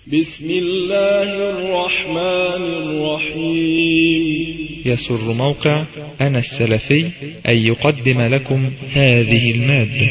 بسم الله الرحمن الرحيم. يسر موقع أنا السلفي أن يقدم لكم هذه المادة.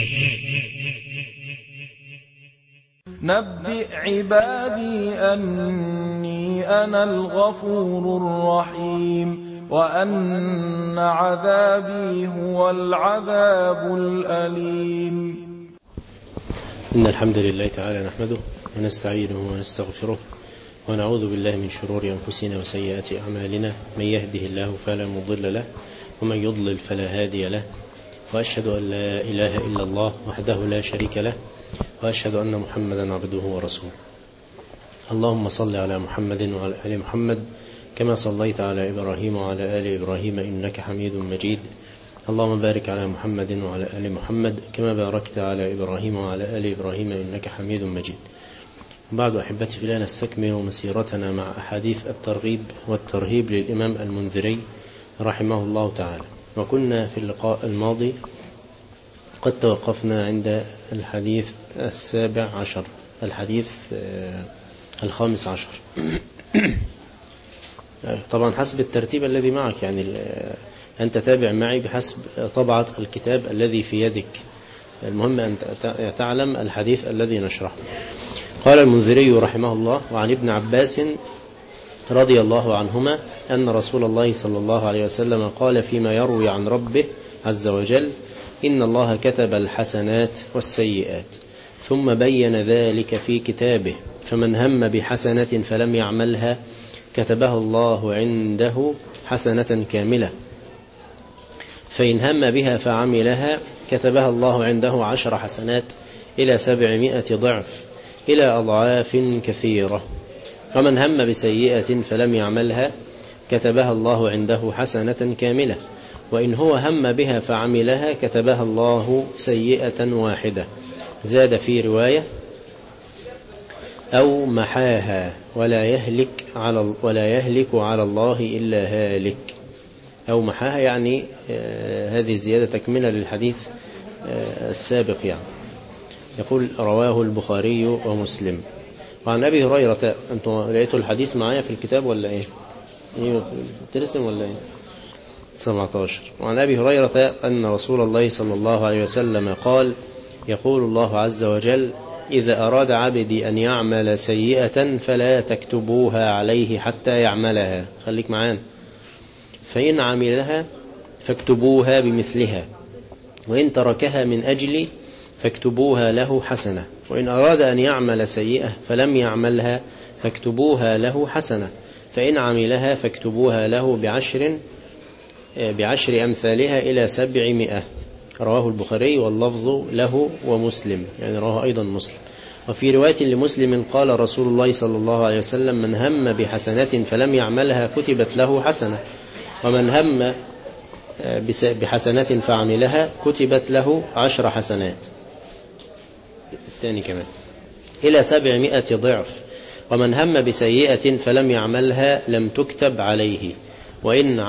نبئ عبادي أني أنا الغفور الرحيم وأن عذابي هو العذاب الأليم. إن الحمد لله تعالى نحمده ونستعينه ونستغفره ونعوذ بالله من شرور أنفسنا وسيئات أعمالنا، من يهده الله فلا مضل له ومن يضلل فلا هادي له، وأشهد أن لا إله إلا الله وحده لا شريك له، وأشهد أن محمدا عبده ورسوله. اللهم صل على محمد وعلى آل محمد كما صليت على إبراهيم وعلى آل إبراهيم إنك حميد مجيد. اللهم بارك على محمد وعلى آل محمد كما باركت على إبراهيم وعلى آل إبراهيم إنك حميد مجيد. بعد أحبتي في الله، نستكمل مسيرتنا مع أحاديث الترغيب والترهيب للإمام المنذري رحمه الله تعالى، وكنا في اللقاء الماضي قد توقفنا عند الحديث 17، الحديث 15. طبعا حسب الترتيب الذي معك، يعني أنت تابع معي بحسب طبعة الكتاب الذي في يدك، المهم أن تعلم الحديث الذي نشرحه. قال المنذري رحمه الله: وعن ابن عباس رضي الله عنهما أن رسول الله صلى الله عليه وسلم قال فيما يروي عن ربه عز وجل: إن الله كتب الحسنات والسيئات ثم بين ذلك في كتابه، فمن هم بحسنة فلم يعملها كتبها الله عنده حسنة كاملة، فإن هم بها فعملها كتبها الله عنده 10 حسنات إلى 700 ضعف إلى أضعاف كثيرة، ومن هم بسيئة فلم يعملها كتبها الله عنده حسنة كاملة، وإن هو هم بها فعملها كتبها الله سيئة واحدة. زاد في رواية: أو محاها ولا يهلك على الله إلا هالك. أو محاها يعني هذه الزيادة تكملة للحديث السابق يعني. يقول: رواه البخاري ومسلم. وعن أبي هريرة، أنتم لقيتوا الحديث معايا في الكتاب ولا إيه؟ ترسم ولا إيه؟ 17. وعن أبي هريرة أن رسول الله صلى الله عليه وسلم قال: يقول الله عز وجل: إذا أراد عبدي أن يعمل سيئة فلا تكتبوها عليه حتى يعملها. خليك معانا. فإن عملها فاكتبوها بمثلها، وإن تركها من أجلي فاكتبوها له حسنة، وإن أراد أن يعمل سيئة فلم يعملها فاكتبوها له حسنة، فإن عملها فاكتبوها له بعشر أمثالها إلى 700. رواه البخاري واللفظ له ومسلم، يعني رواه أيضا مسلم. وفي رواية لمسلم قال رسول الله صلى الله عليه وسلم: من هم بحسنة فلم يعملها كتبت له حسنة، ومن هم بحسنة فعملها كتبت له 10 حسنات. الثاني كمان إلى 700 ضعف، ومن هم بسيئة فلم يعملها لم تكتب عليه، وإن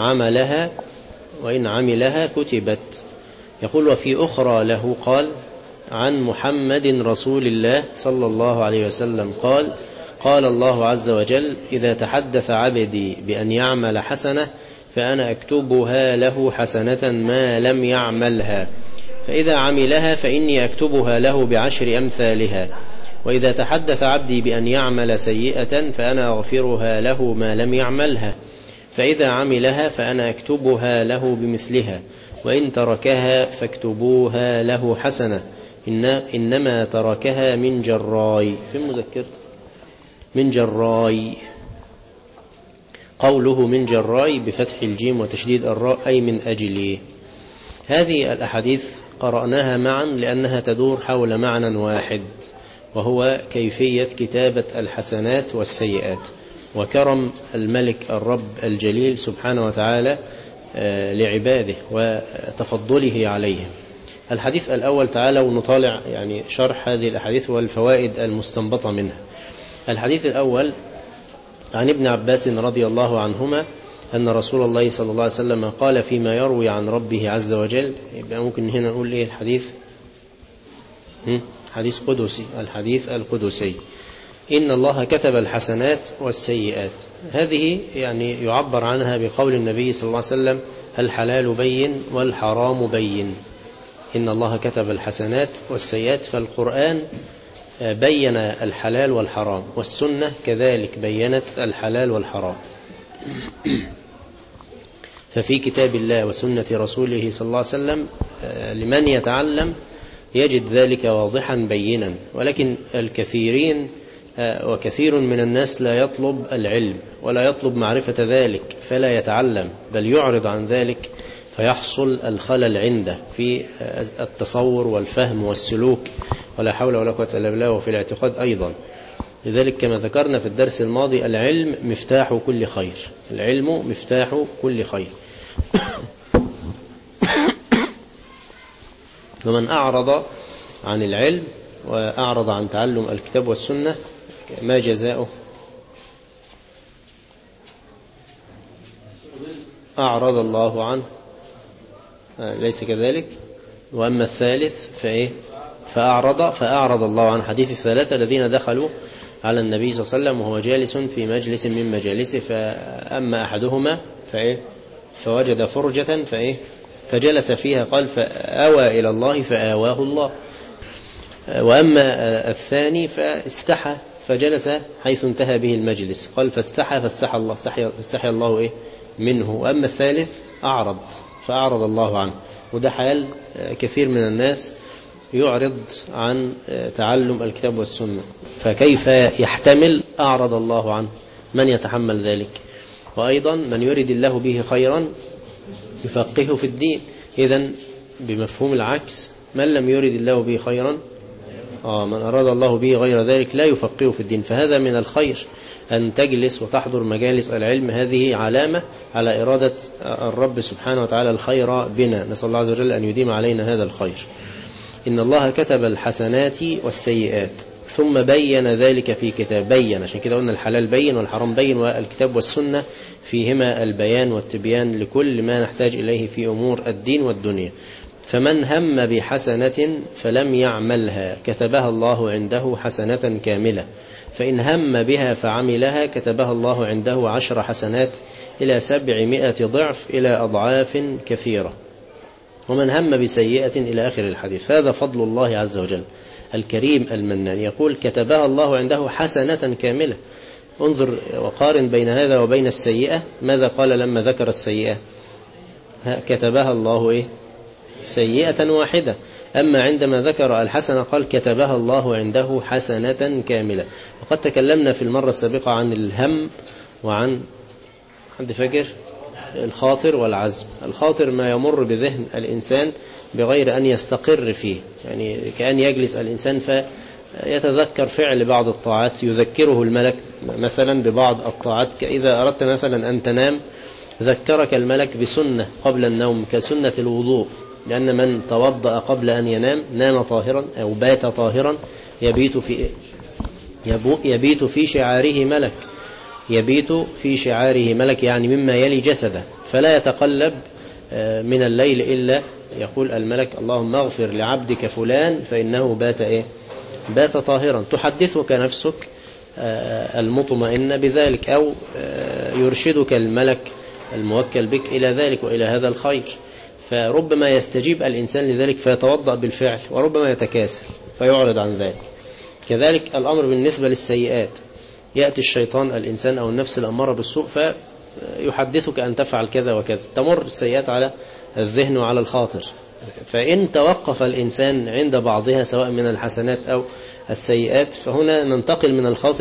عملها كتبت. يقول: وفي أخرى له قال: عن محمد رسول الله صلى الله عليه وسلم قال: قال الله عز وجل: إذا تحدث عبدي بأن يعمل حسنة فأنا أكتبها له حسنة ما لم يعملها، فإذا عملها فإني أكتبها له بعشر أمثالها، وإذا تحدث عبدي بأن يعمل سيئة فأنا أغفرها له ما لم يعملها، فإذا عملها فأنا أكتبها له بمثلها، وإن تركها فاكتبوها له حسنة، إنما تركها من جراي. في المذكرة من جراي، قوله من جراي بفتح الجيم وتشديد الراء أي من أجلي. هذه الأحاديث قرأناها معا لأنها تدور حول معنى واحد، وهو كيفية كتابة الحسنات والسيئات، وكرم الملك الرب الجليل سبحانه وتعالى لعباده وتفضله عليهم. الحديث الأول، تعالى ونطالع يعني شرح هذه الأحاديث والفوائد المستنبطة منها. الحديث الأول عن ابن عباس رضي الله عنهما أن رسول الله صلى الله عليه وسلم قال فيما يروي عن ربه عز وجل. يبقى ممكن هنا نقول إيه الحديث؟ حديث قدسي، الحديث القدسي. إن الله كتب الحسنات والسيئات. هذه يعني يعبر عنها بقول النبي صلى الله عليه وسلم: الحلال بين والحرام بين. إن الله كتب الحسنات والسيئات. فالقرآن بين الحلال والحرام، والسنة كذلك بينت الحلال والحرام. ففي كتاب الله وسنة رسوله صلى الله عليه وسلم لمن يتعلم يجد ذلك واضحا بينا. ولكن الكثيرين وكثير من الناس لا يطلب العلم ولا يطلب معرفة ذلك، فلا يتعلم بل يعرض عن ذلك، فيحصل الخلل عنده في التصور والفهم والسلوك، ولا حول ولا قوة إلا بالله، وفي الاعتقاد أيضا. لذلك كما ذكرنا في الدرس الماضي: العلم مفتاح كل خير. العلم مفتاح كل خير. ومن أعرض عن العلم وأعرض عن تعلم الكتاب والسنة ما جزاؤه؟ أعرض الله عنه. ليس كذلك؟ وأما الثالث فإيه؟ فأعرض الله عن. حديث الثلاثة الذين دخلوا على النبي صلى الله عليه وسلم وهو جالس في مجلس من مجالسه، فأما أحدهما فإيه؟ فوجد فرجة فإيه؟ فجلس فيها، قال: فآوى إلى الله فآواه الله. وأما الثاني فاستحى فجلس حيث انتهى به المجلس، قال: فاستحى الله إيه؟ منه. وأما الثالث أعرض فأعرض الله عنه. وده حال كثير من الناس، يعرض عن تعلم الكتاب والسنة، فكيف يحتمل أعرض الله عنه؟ من يتحمل ذلك؟ وأيضا من يريد الله به خيرا يفقهه في الدين. إذن بمفهوم العكس، من لم يريد الله به خيرا من أراد الله به غير ذلك لا يفقهه في الدين. فهذا من الخير أن تجلس وتحضر مجالس العلم، هذه علامة على إرادة الرب سبحانه وتعالى الخير بنا. نسأل الله عز وجل أن يديم علينا هذا الخير. إن الله كتب الحسنات والسيئات ثم بين ذلك في كتاب. بين، عشان كده قلنا الحلال بين والحرام بين، والكتاب والسنة فيهما البيان والتبيان لكل ما نحتاج إليه في أمور الدين والدنيا. فمن هم بحسنة فلم يعملها كتبها الله عنده حسنة كاملة، فإن هم بها فعملها كتبها الله عنده 10 حسنات إلى 700 ضعف إلى أضعاف كثيرة. ومن هم بسيئة إلى آخر الحديث. هذا فضل الله عز وجل الكريم المنان، يقول: كتبها الله عنده حسنة كاملة. انظر وقارن بين هذا وبين السيئة. ماذا قال لما ذكر السيئة؟ كتبها الله إيه؟ سيئة واحدة. أما عندما ذكر الحسنة قال: كتبها الله عنده حسنة كاملة. وقد تكلمنا في المرة السابقة عن الهم وعن حد فاكر الخاطر والعزم. الخاطر ما يمر بذهن الإنسان بغير أن يستقر فيه، يعني كأن يجلس الإنسان فيتذكر فعل بعض الطاعات، يذكره الملك مثلا ببعض الطاعات. إذا أردت مثلا أن تنام ذكرك الملك بسنة قبل النوم كسنة الوضوء، لأن من توضأ قبل أن ينام نام طاهرا أو بات طاهرا يبيت في شعاره ملك. يبيت في شعاره ملك يعني مما يلي جسده، فلا يتقلب من الليل إلا يقول الملك: اللهم اغفر لعبدك فلان فإنه بات طاهرا. تحدثك نفسك المطمئنة بذلك، أو يرشدك الملك الموكل بك إلى ذلك وإلى هذا الخير. فربما يستجيب الإنسان لذلك فيتوضأ بالفعل، وربما يتكاسل فيعرض عن ذلك. كذلك الأمر بالنسبة للسيئات. يأتي الشيطان الإنسان أو النفس الأمارة بالسوء فيحدثك أن تفعل كذا وكذا، تمر السيئات على الذهن وعلى الخاطر. فإن توقف الإنسان عند بعضها سواء من الحسنات أو السيئات، فهنا ننتقل من الخاطر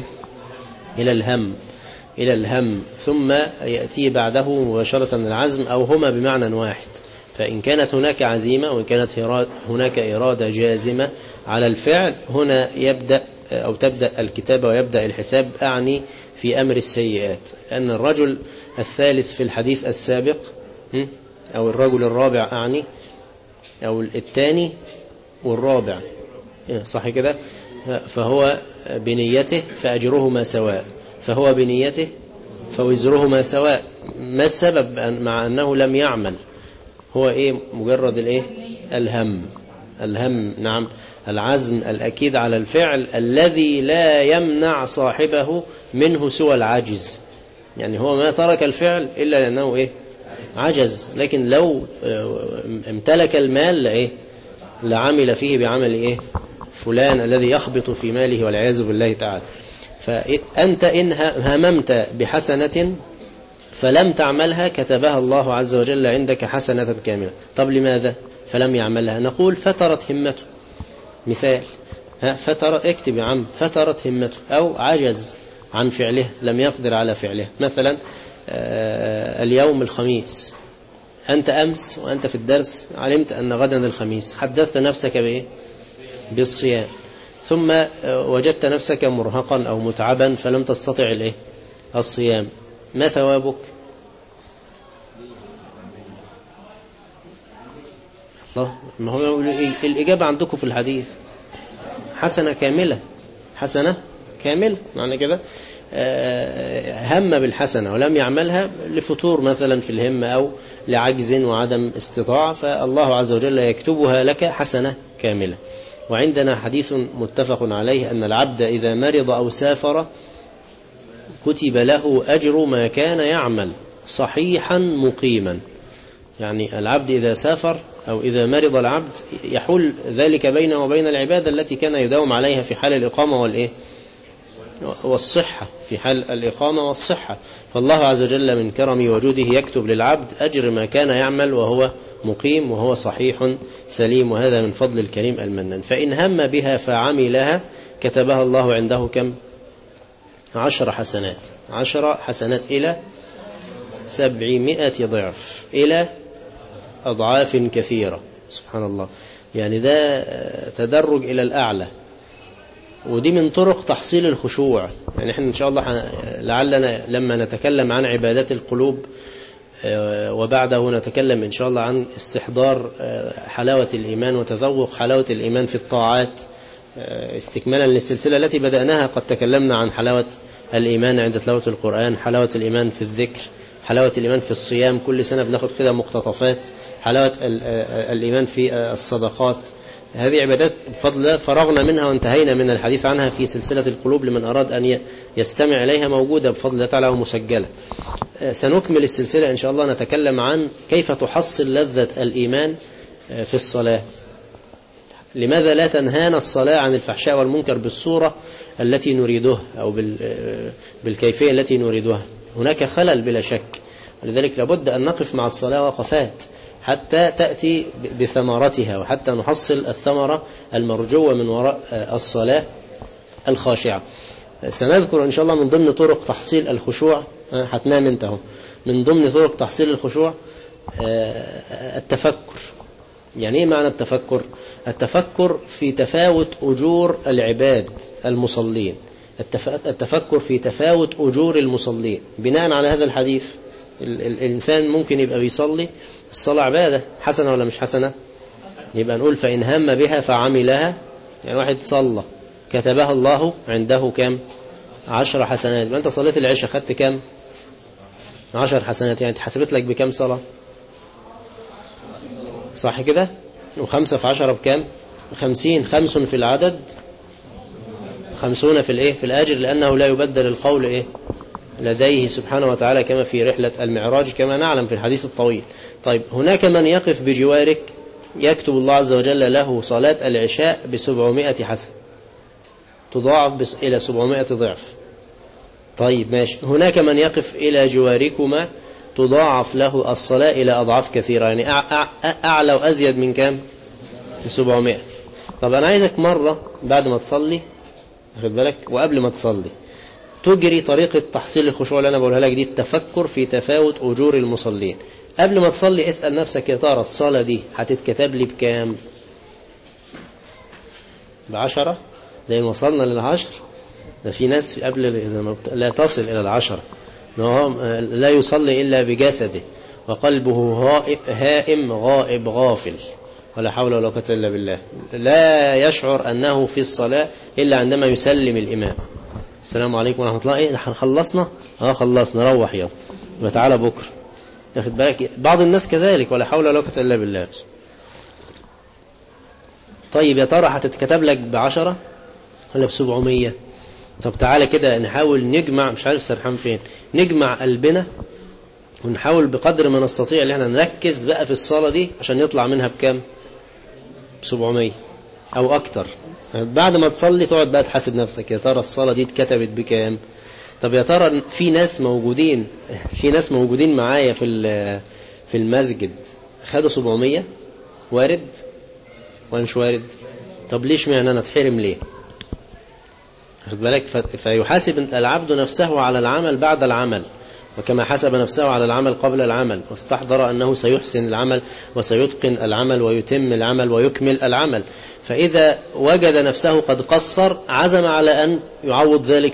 إلى الهم، ثم يأتي بعده مباشرة العزم، أو هما بمعنى واحد. فإن كانت هناك عزيمة وإن كانت هناك إرادة جازمة على الفعل، هنا تبدأ الكتابة ويبدأ الحساب. أعني في أمر السيئات، أن الرجل الثالث في الحديث السابق، أو الرجل الرابع أعني، أو الثاني والرابع، صح كده؟ فهو بنيته فأجرهما سواء، فهو بنيته فوزرهما سواء. ما السبب مع أنه لم يعمل؟ هو مجرد الهم. الهم، نعم، العزم الأكيد على الفعل الذي لا يمنع صاحبه منه سوى العجز. يعني هو ما ترك الفعل إلا لأنه إيه؟ عجز. لكن لو امتلك المال لإيه؟ لعمل فيه بعمل إيه؟ فلان الذي يخبط في ماله والعياذ بالله تعالى. فأنت إن هممت بحسنة فلم تعملها كتبها الله عز وجل عندك حسنة كاملة. طب لماذا فلم يعملها؟ نقول فترت همته. مثال، اكتب يا عم، فترت همته أو عجز عن فعله، لم يقدر على فعله. مثلا اليوم الخميس، أنت أمس وأنت في الدرس علمت أن غدا الخميس، حدثت نفسك بإيه؟ بالصيام، ثم وجدت نفسك مرهقا أو متعبا فلم تستطع الإيه؟ الصيام. ما ثوابك؟ الله، ما هو الإجابة عندكم في الحديث حسنة كاملة. حسنة كاملة معنى كده هم بالحسنة ولم يعملها لفتور مثلا في الهمة أو لعجز وعدم استطاعة، فالله عز وجل يكتبها لك حسنة كاملة. وعندنا حديث متفق عليه أن العبد إذا مرض أو سافر كتب له أجر ما كان يعمل صحيحا مقيما. يعني العبد إذا سافر أو إذا مرض العبد يحول ذلك بينه وبين العبادة التي كان يداوم عليها في حال الإقامة والصحة، في حال الإقامة والصحة. فالله عز وجل من كرم وجوده يكتب للعبد أجر ما كان يعمل وهو مقيم وهو صحيح سليم، وهذا من فضل الكريم المنان. فإن هم بها فعملها كتبها الله عنده كم؟ 10 حسنات. 10 حسنات إلى 700 ضعف، إلى أضعاف كثيرة. سبحان الله، يعني ده تدرج إلى الأعلى. ودي من طرق تحصيل الخشوع. يعني احنا إن شاء الله لعلنا لما نتكلم عن عبادات القلوب وبعده نتكلم إن شاء الله عن استحضار حلاوة الإيمان وتذوق حلاوة الإيمان في الطاعات، استكمالا للسلسلة التي بدأناها. قد تكلمنا عن حلاوة الإيمان عند تلاوة القرآن، حلاوة الإيمان في الذكر، حلاوة الإيمان في الصيام، كل سنة بناخد كده مقتطفات، حلاوة الإيمان في الصدقات. هذه عبادات بفضل الله فرغنا منها وانتهينا من الحديث عنها في سلسلة القلوب، لمن أراد أن يستمع إليها موجودة بفضل الله تعالى ومسجلة. سنكمل السلسلة إن شاء الله، نتكلم عن كيف تحصل لذة الإيمان في الصلاة. لماذا لا تنهانا الصلاة عن الفحشاء والمنكر بالصورة التي نريدها أو بالكيفية التي نريدها؟ هناك خلل بلا شك، ولذلك لابد أن نقف مع الصلاة وقفات حتى تأتي بثمرتها، وحتى نحصل الثمرة المرجوة من وراء الصلاة الخاشعة. سنذكر إن شاء الله من ضمن طرق تحصيل الخشوع، هتنام انتهوا، من ضمن طرق تحصيل الخشوع التفكر. يعني ايه معنى التفكر؟ التفكر في تفاوت أجور العباد المصلين، التفكر في تفاوت أجور المصلين. بناء على هذا الحديث الإنسان ممكن يبقى بيصلي، الصلاة عبادة حسنة ولا مش حسنة؟ يبقى نقول فإن هم بها فعملها. يعني واحد صلى كتبها الله عنده كم؟ 10 حسنات. يبقى أنت صليت العشاء خدت كم؟ 10 حسنات. يعني تحسبت لك بكم صلاة؟ صح كده؟ و5 في 10 بكم؟ 50. 5 في العدد، 50 في الإيه؟ في الأجر، لأنه لا يبدل القول إيه؟ لديه سبحانه وتعالى، كما في رحلة المعراج كما نعلم في الحديث الطويل. طيب هناك من يقف بجوارك يكتب الله عز وجل له صلاة العشاء ب700 حسنة، تضاعف إلى 700 ضعف. طيب ماشي. هناك من يقف إلى جواركما تضاعف له الصلاة إلى أضعاف كثيرة، يعني أعلى وأزيد من كام؟ 700. طب أنا عايزك مرة بعد ما تصلي، أخذ بالك، وقبل ما تصلي تجري طريقة تحصيل الخشوع اللي أنا بقولها لك دي، التفكر في تفاوت أجور المصلين. قبل ما تصلي اسأل نفسك يا ترى الصلاة دي هتتكتب لي بكام؟ ب10؟ لأن وصلنا لل10. ده في ناس قبل لا تصل إلى ال10 لا يصلي إلا بجسده وقلبه هائم غائب غافل، ولا حول ولا قوة إلا بالله، لا يشعر أنه في الصلاة إلا عندما يسلم الإمام. السلام عليكم ورحمة الله. إيه خلصنا؟ خلصنا، روح يلا، وتعالى بكرة. ياخد بالك بعض الناس كذلك، ولا حول ولا قوة إلا بالله. طيب يا ترى هتتكتب لك ب10 ولا ب700؟ طب تعالى كده نحاول نجمع، مش عارف سرحان فين، نجمع قلبنا ونحاول بقدر ما نستطيع ان احنا نركز بقى في الصلاة دي عشان يطلع منها بكام؟ ب700 او اكتر. بعد ما تصلي تقعد بقى تحاسب نفسك، يا ترى الصلاة دي اتكتبت بكام؟ طب يا ترى في ناس موجودين معايا في المسجد خدوا 700؟ وارد ولا مش وارد؟ طب ليش معنى نتحرم ليه؟ خد بالك. فيحاسب العبد نفسه على العمل بعد العمل، وكما حسب نفسه على العمل قبل العمل، واستحضر أنه سيحسن العمل وسيتقن العمل ويتم العمل ويكمل العمل. فإذا وجد نفسه قد قصر عزم على أن يعوض ذلك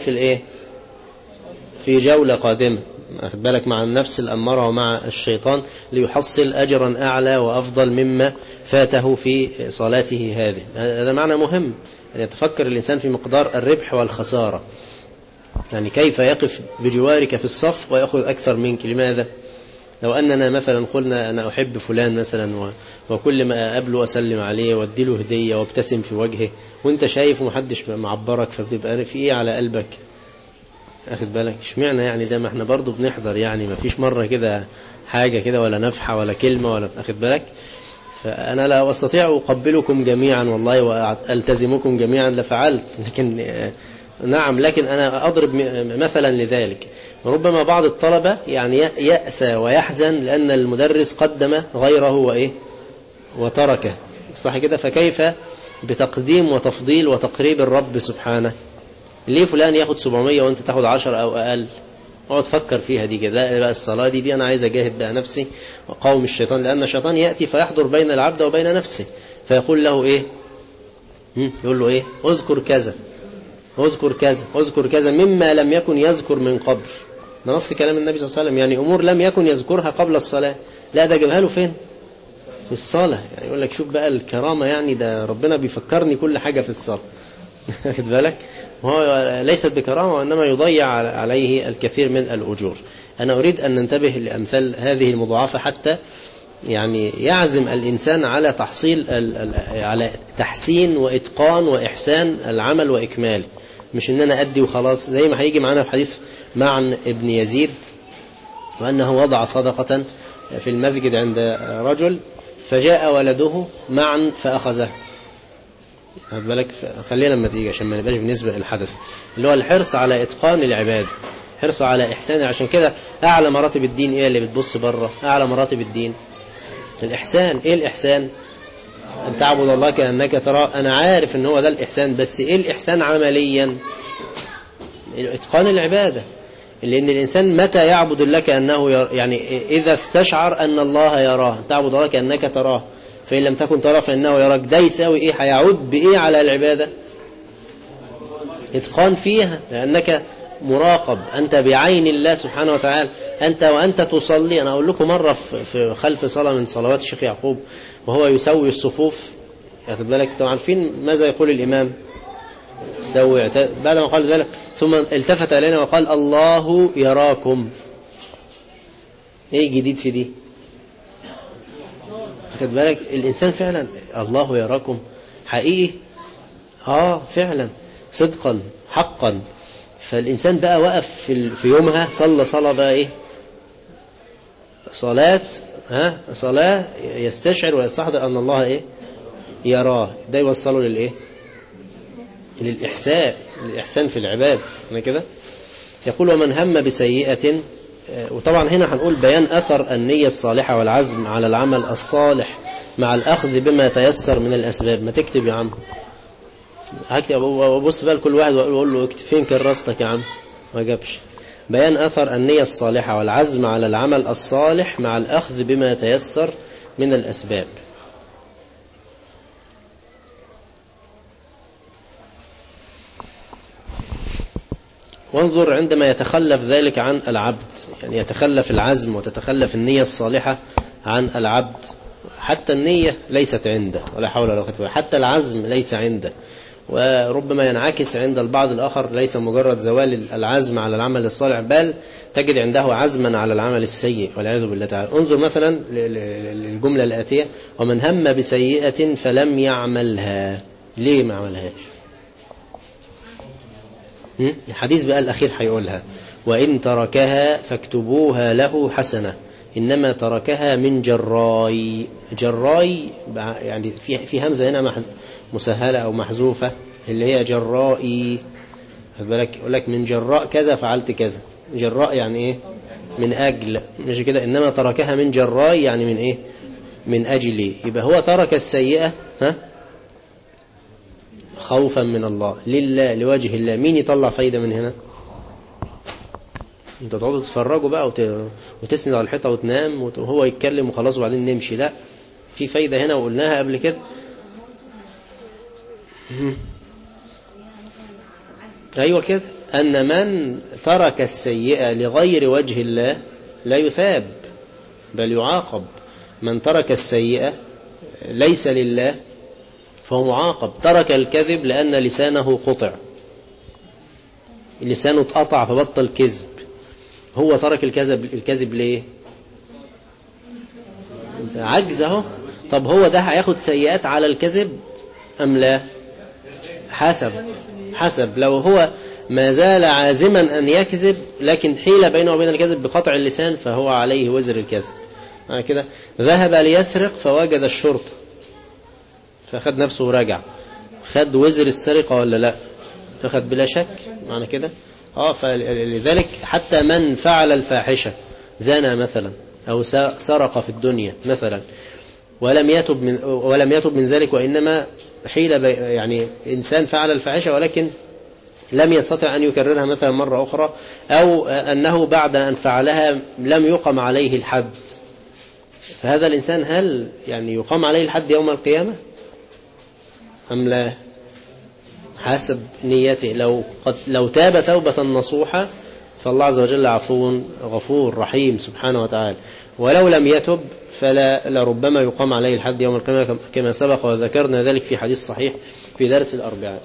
في جولة قادمة، أخذ بالك، مع النفس الأمارة ومع الشيطان، ليحصل أجرا أعلى وأفضل مما فاته في صلاته هذه. هذا معنى مهم أن يتفكر الإنسان في مقدار الربح والخسارة، يعني كيف يقف بجوارك في الصف ويأخذ أكثر منك. لماذا؟ لو أننا مثلا قلنا أنا أحب فلان مثلا وكل ما أقابله أسلم عليه وأديله هدية وابتسم في وجهه، وانت شايف ومحدش معبرك، فبتبقى في إيه على قلبك؟ أخذ بالك. اشمعنى يعني ده؟ ما احنا برضو بنحضر، يعني ما فيش مرة كده حاجة كده ولا نفحة ولا كلمة ولا، أخذ بالك. فأنا لا أستطيع أقبلكم جميعا والله وألتزمكم جميعا لفعلت، لكن نعم، لكن أنا أضرب مثلا لذلك. وربما بعض الطلبة يعني يأسى ويحزن لأن المدرس قدم غيره وتركه، صح كده؟ فكيف بتقديم وتفضيل وتقريب الرب سبحانه؟ ليه فلان ياخد 700 وانت تاخد 10 أو أقل؟ اقعد فكر فيها دي كده. بقى الصلاة دي أنا عايز أجاهد بقى نفسي وقاوم الشيطان، لأن الشيطان يأتي فيحضر بين العبد وبين نفسه، فيقول له إيه؟ يقول له إيه؟ اذكر كذا اذكر كذا اذكر كذا مما لم يكن يذكر من قبل. ده نص كلام النبي صلى الله عليه وسلم، يعني أمور لم يكن يذكرها قبل الصلاة، لا ده جابها له فين؟ في الصلاة. يعني يقول لك شوف بقى الكرامة، يعني ده ربنا بيفكرني كل حاجة في الصلاة. خد بالك. وهو ليست بكرامة، وإنما يضيع عليه الكثير من الأجور. أنا أريد أن ننتبه لأمثال هذه المضاعفة حتى يعني يعزم الإنسان على على تحسين وإتقان وإحسان العمل وإكماله، مش إن أنا أدي وخلاص. زي ما هيجي معنا في حديث معن ابن يزيد، وأنه وضع صدقة في المسجد عند رجل فجاء ولده معا فأخذه. خد بالك. خلينا لما تيجي عشان ما نبقاش بالنسبة للحدث، اللي هو الحرص على إتقان العبادة، حرص على إحسان. عشان كده أعلى مراتب الدين إيه اللي بتبص بره؟ أعلى مراتب الدين الإحسان. إيه الإحسان؟ أن تعبد الله كأنك تراه. أنا عارف أن هو ده الإحسان، بس إيه الإحسان عمليا؟ إتقان العبادة. لأن الإنسان متى يعبد الله كأنه يعني إذا استشعر أن الله يراه، تعبد الله كأنك تراه، فإن لم تكن تراه فإنه يراك. ده يساوي إيه؟ هيعود بإيه على العبادة؟ إتقان فيها، لأنك مراقب، أنت بعين الله سبحانه وتعالى. أنت وأنت تصلي. أنا أقول لكم مرة في خلف صلاة من صلوات الشيخ يعقوب وهو يسوي الصفوف، أخذ بالك، طبعا عارفين ماذا يقول الإمام؟ سوي. بعد ما قال ذلك ثم التفت إلينا وقال الله يراكم. إيه جديد في دي؟ أخذ بالك. الإنسان فعلا الله يراكم حقيقي، فعلا صدقا حقا. فالإنسان بقى وقف في يومها صلى صلاة بقى إيه؟ صلاة يستشعر ويستحضر أن الله إيه؟ يراه. ده يوصله للإيه؟ للإحسان في العبادة. كده يقول ومن هم بسيئة. وطبعا هنا هنقول بيان أثر النية الصالحة والعزم على العمل الصالح مع الأخذ بما تيسر من الأسباب. ما تكتب يا عم، هكتب وبص بقى لكل واحد وأقول له اكتب فين كراستك يا عم، ما جابش. بيان أثر النية الصالحة والعزم على العمل الصالح مع الأخذ بما تيسر من الأسباب. وانظر عندما يتخلف ذلك عن العبد، يعني يتخلف العزم وتتخلف النية الصالحة عن العبد، حتى النية ليست عنده ولا حول ولا قوة، حتى العزم ليس عنده، وربما ينعكس عند البعض الآخر ليس مجرد زوال العزم على العمل الصالح، بل تجد عنده عزما على العمل السيء والعياذ بالله تعالى. انظر مثلا للجملة الآتية: ومن هم بسيئة فلم يعملها. ليه ما عملهاش؟ الحديث بقى الأخير هيقولها: وإن تركها فاكتبوها له حسنة إنما تركها من جراي. جراي يعني في همزة هنا مسهلة أو محذوفة، اللي هي جرائي. خد بالك، يقول لك من جراء كذا فعلت كذا. جراء يعني إيه؟ من أجل، مش كده؟ إنما تركها من جراي يعني من إيه؟ من أجلي. يبقى هو ترك السيئة خوفا من الله، لله، لوجه الله. مين يطلع فايدة من هنا؟ انت تقعدوا تتفرجوا بقى وتسند على الحيطة وتنام وهو يتكلم وخلاص وبعدين نمشي؟ لا، في فايدة هنا وقلناها قبل كده. أيوة كده، أن من ترك السيئة لغير وجه الله لا يثاب بل يعاقب. من ترك السيئة ليس لله فهو معاقب. ترك الكذب لأن لسانه قطع، لسانه اتقطع فبطل كذب. هو ترك الكذب ليه؟ عجزه. طب هو ده هياخد سيئات على الكذب أم لا؟ حسب. لو هو ما زال عازما أن يكذب لكن حيل بينه وبين الكذب بقطع اللسان فهو عليه وزر الكذب. كده ذهب ليسرق فوجد الشرطة فأخذ نفسه ورجع، خد وزر السرقة ولا لا؟ أخذ بلا شك. معنى كده فلذلك حتى من فعل الفاحشة، زنا مثلا أو سرق في الدنيا مثلا، ولم يتب من ذلك، وإنما حيل يعني إنسان فعل الفاحشة ولكن لم يستطع أن يكررها مثلا مرة أخرى، أو أنه بعد أن فعلها لم يقم عليه الحد، فهذا الإنسان هل يعني يقام عليه الحد يوم القيامة أم لا؟ حسب نيته. لو تاب توبة نصوحة فالله عز وجل عفو غفور رحيم سبحانه وتعالى، ولو لم يتب فلربما يقام عليه الحد يوم القيامة كما سبق وذكرنا ذلك في حديث صحيح في درس الأربعاء.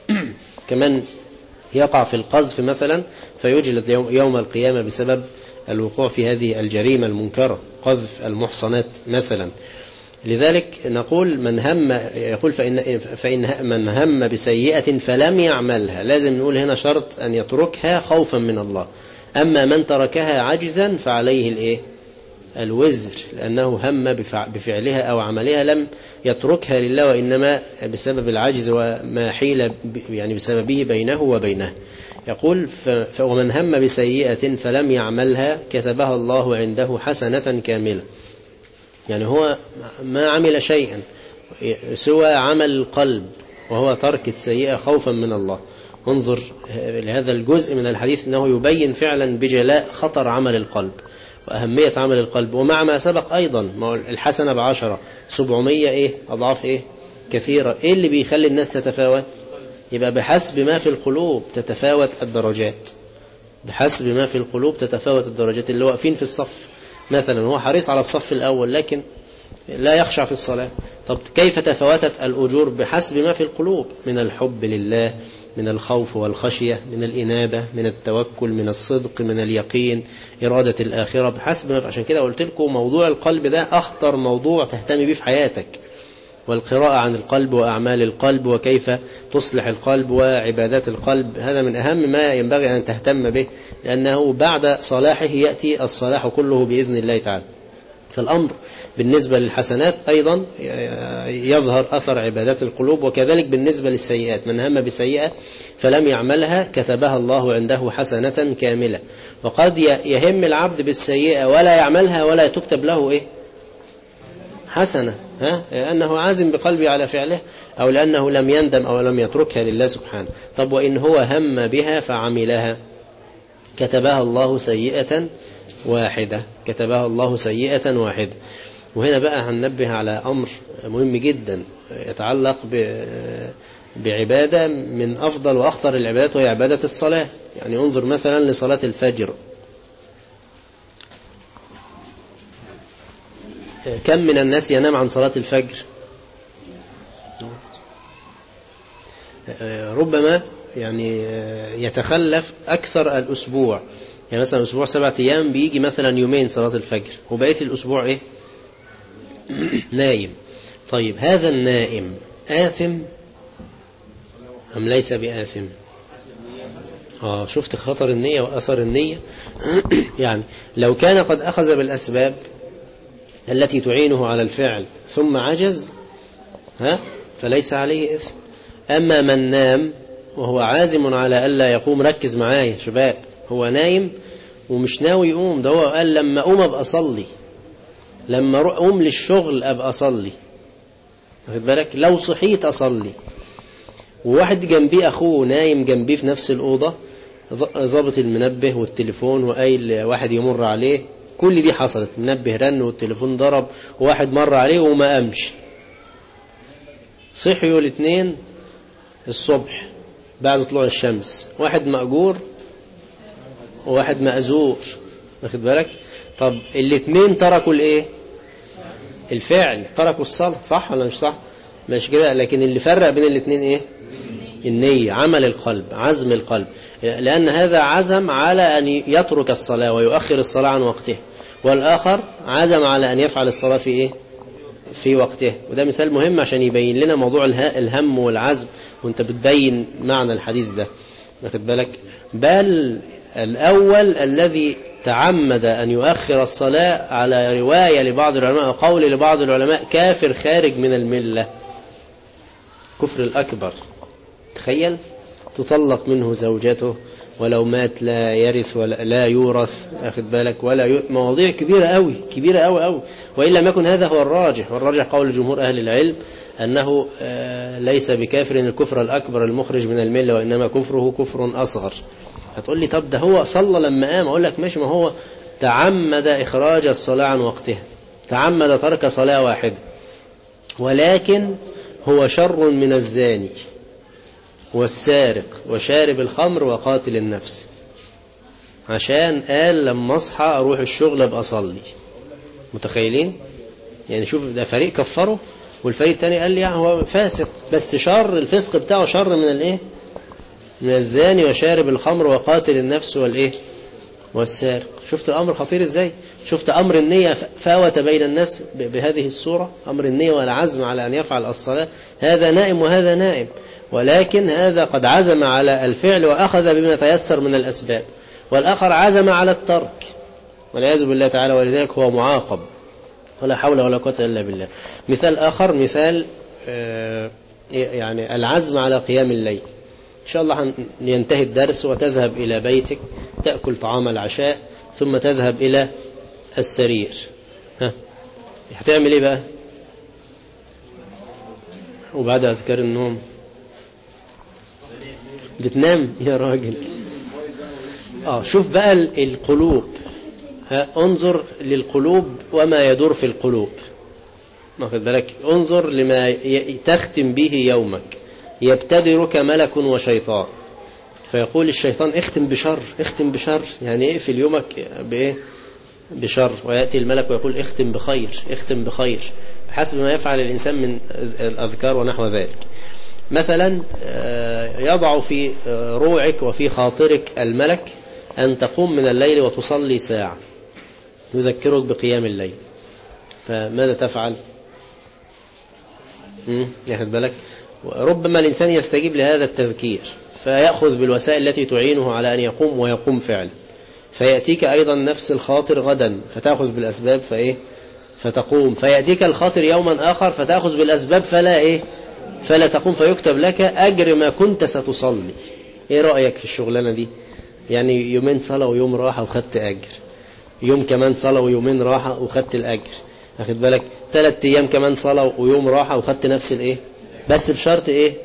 كمان يقع في القذف مثلا فيجلد يوم القيامة بسبب الوقوع في هذه الجريمة المنكرة، قذف المحصنات مثلا. لذلك نقول من هم، يقول فإن من هم بسيئة فلم يعملها، لازم نقول هنا شرط أن يتركها خوفا من الله. أما من تركها عجزا فعليه الوزر، لأنه هم بفعلها أو عملها لم يتركها لله، وإنما بسبب العجز وما حيل يعني بسببه بينه وبينه. يقول ومن هم بسيئة فلم يعملها كتبها الله عنده حسنة كاملة. يعني هو ما عمل شيئا سوى عمل القلب وهو ترك السيئة خوفا من الله. انظر لهذا الجزء من الحديث أنه يبين فعلا بجلاء خطر عمل القلب وأهمية عمل القلب. ومع ما سبق أيضا الحسنة ب10 700 أضعاف كثيرة. إيه اللي بيخلي الناس تتفاوت؟ يبقى بحسب ما في القلوب تتفاوت الدرجات. بحسب ما في القلوب تتفاوت الدرجات. اللي واقفين في الصف مثلا هو حريص على الصف الأول لكن لا يخشع في الصلاة. طب كيف تفاوتت الأجور؟ بحسب ما في القلوب من الحب لله، من الخوف والخشية، من الإنابة، من التوكل، من الصدق، من اليقين، إرادة الآخرة. بحسب ما. عشان كده قلت لكم موضوع القلب ده أخطر موضوع تهتم به في حياتك، والقراءة عن القلب وأعمال القلب وكيف تصلح القلب وعبادات القلب، هذا من أهم ما ينبغي أن تهتم به، لأنه بعد صلاحه يأتي الصلاح كله بإذن الله تعالى. فالأمر بالنسبة للحسنات أيضا يظهر أثر عبادات القلوب، وكذلك بالنسبة للسيئات. من هم بسيئة فلم يعملها كتبها الله عنده حسنة كاملة. وقد يهم العبد بالسيئة ولا يعملها ولا تكتب له حسنة، لأنه عازم بقلبه على فعله، أو لأنه لم يندم أو لم يتركها لله سبحانه. طب وإن هو هم بها فعملها كتبها الله سيئة واحدة. كتبها الله سيئة واحدة. وهنا بقى هننبه على أمر مهم جدا يتعلق بعبادة من أفضل وأخطر العبادات، وهي عبادة الصلاة. يعني انظر مثلا لصلاة الفجر. كم من الناس ينام عن صلاة الفجر؟ ربما يعني يتخلف أكثر الأسبوع، يعني مثلا أسبوع 7 أيام بيجي مثلا يومين صلاة الفجر وبقية الأسبوع إيه؟ نايم. طيب هذا النائم آثم أم ليس بآثم؟ شفت خطر النية وأثر النية. يعني لو كان قد أخذ بالأسباب التي تعينه على الفعل ثم عجز فليس عليه إثم. أما من نام وهو عازم على ألا يقوم، ركز معايا شباب، هو نايم ومش ناوي يقوم، ده هو قال لما أقوم أبقى أصلي، لما أقوم للشغل أبقى أصلي، واخد بالك، لو صحيت أصلي. وواحد جنبيه أخوه نايم جنبيه في نفس الأوضة، ضابط المنبه والتليفون وقايل واحد يمر عليه، كل دي حصلت، منبه رن والتليفون ضرب وواحد مر عليه وما قامش. صحيوا الاثنين الصبح بعد طلوع الشمس، واحد مأجور وواحد مأزور، واخد بالك. طب الاثنين تركوا الايه؟ الفعل، تركوا الصلاة، صح ولا مش صح؟ مش كده؟ لكن اللي فرق بين الاثنين ايه؟ النية، عمل القلب، عزم القلب، لأن هذا عزم على أن يترك الصلاة ويؤخر الصلاة عن وقته، والآخر عزم على أن يفعل الصلاة في إيه؟ في وقته. وده مثال مهم عشان يبين لنا موضوع الهم والعزم، وانت بتبين معنى الحديث ده، واخد بالك. بل الأول الذي تعمد أن يؤخر الصلاة على رواية لبعض العلماء وقول لبعض العلماء كافر خارج من الملة، كفر الأكبر. تخيل تطلق منه زوجته ولو مات لا يرث ولا لا يورث، أخذ بالك، ولا مواضيع كبيرة قوي، كبيرة قوي قوي. وإن لم يكن هذا هو الراجح، والراجح قول جمهور أهل العلم أنه ليس بكافر الكفر الأكبر المخرج من الملة، وإنما كفره كفر أصغر. هتقول لي طب ده هو صلى لما قام، أقول لك ماشي، ما هو تعمد إخراج الصلاة عن وقتها، تعمد ترك صلاة واحدة، ولكن هو شر من الزاني والسارق وشارب الخمر وقاتل النفس، عشان قال لما اصحى اروح الشغل ابقى اصلي. متخيلين؟ يعني شوف، ده فريق كفره والفريق الثاني قال لي يعني هو فاسق، بس شر الفسق بتاعه شر من الايه؟ من الزاني وشارب الخمر وقاتل النفس والايه؟ والسارق. شفت الامر خطير ازاي؟ شفت امر النية فاوت بين الناس بهذه الصورة، امر النية والعزم على ان يفعل الصلاة. هذا نائم وهذا نائم، ولكن هذا قد عزم على الفعل وأخذ بما تيسر من الأسباب، والآخر عزم على الترك والعياذ بالله تعالى، ولذلك هو معاقب، ولا حول ولا قوة إلا بالله. مثال آخر، مثال يعني العزم على قيام الليل. إن شاء الله ينتهي الدرس وتذهب إلى بيتك تأكل طعام العشاء ثم تذهب إلى السرير. هتعمل إيه بقى؟ وبعد أذكار النوم بتنام يا راجل. شوف بقى القلوب، انظر للقلوب وما يدور في القلوب، واخد بالك. انظر لما تختم به يومك. يبتدرك ملك وشيطان، فيقول الشيطان اختم بشر، اختم بشر، يعني اقفل يومك بايه؟ بشر. ويأتي الملك ويقول اختم بخير، اختم بخير، بحسب ما يفعل الإنسان من الأذكار ونحو ذلك. مثلا يضع في روعك وفي خاطرك الملك أن تقوم من الليل وتصلي ساعة، يذكرك بقيام الليل، فماذا تفعل؟ ياخد بالك. ربما الإنسان يستجيب لهذا التذكير فيأخذ بالوسائل التي تعينه على أن يقوم ويقوم فعلا، فيأتيك أيضا نفس الخاطر غدا فتأخذ بالأسباب فتقوم، فيأتيك الخاطر يوما آخر فتأخذ بالأسباب فلا تقوم، فيكتب لك أجر ما كنت ستصلي. إيه رأيك في الشغلانة دي؟ يعني يومين صلاة ويوم راحة وخدت أجر، يوم كمان صلاة ويومين راحة وخدت الأجر، أخذ بالك. 3 أيام كمان صلاة ويوم راحة وخدت نفس بس بشرط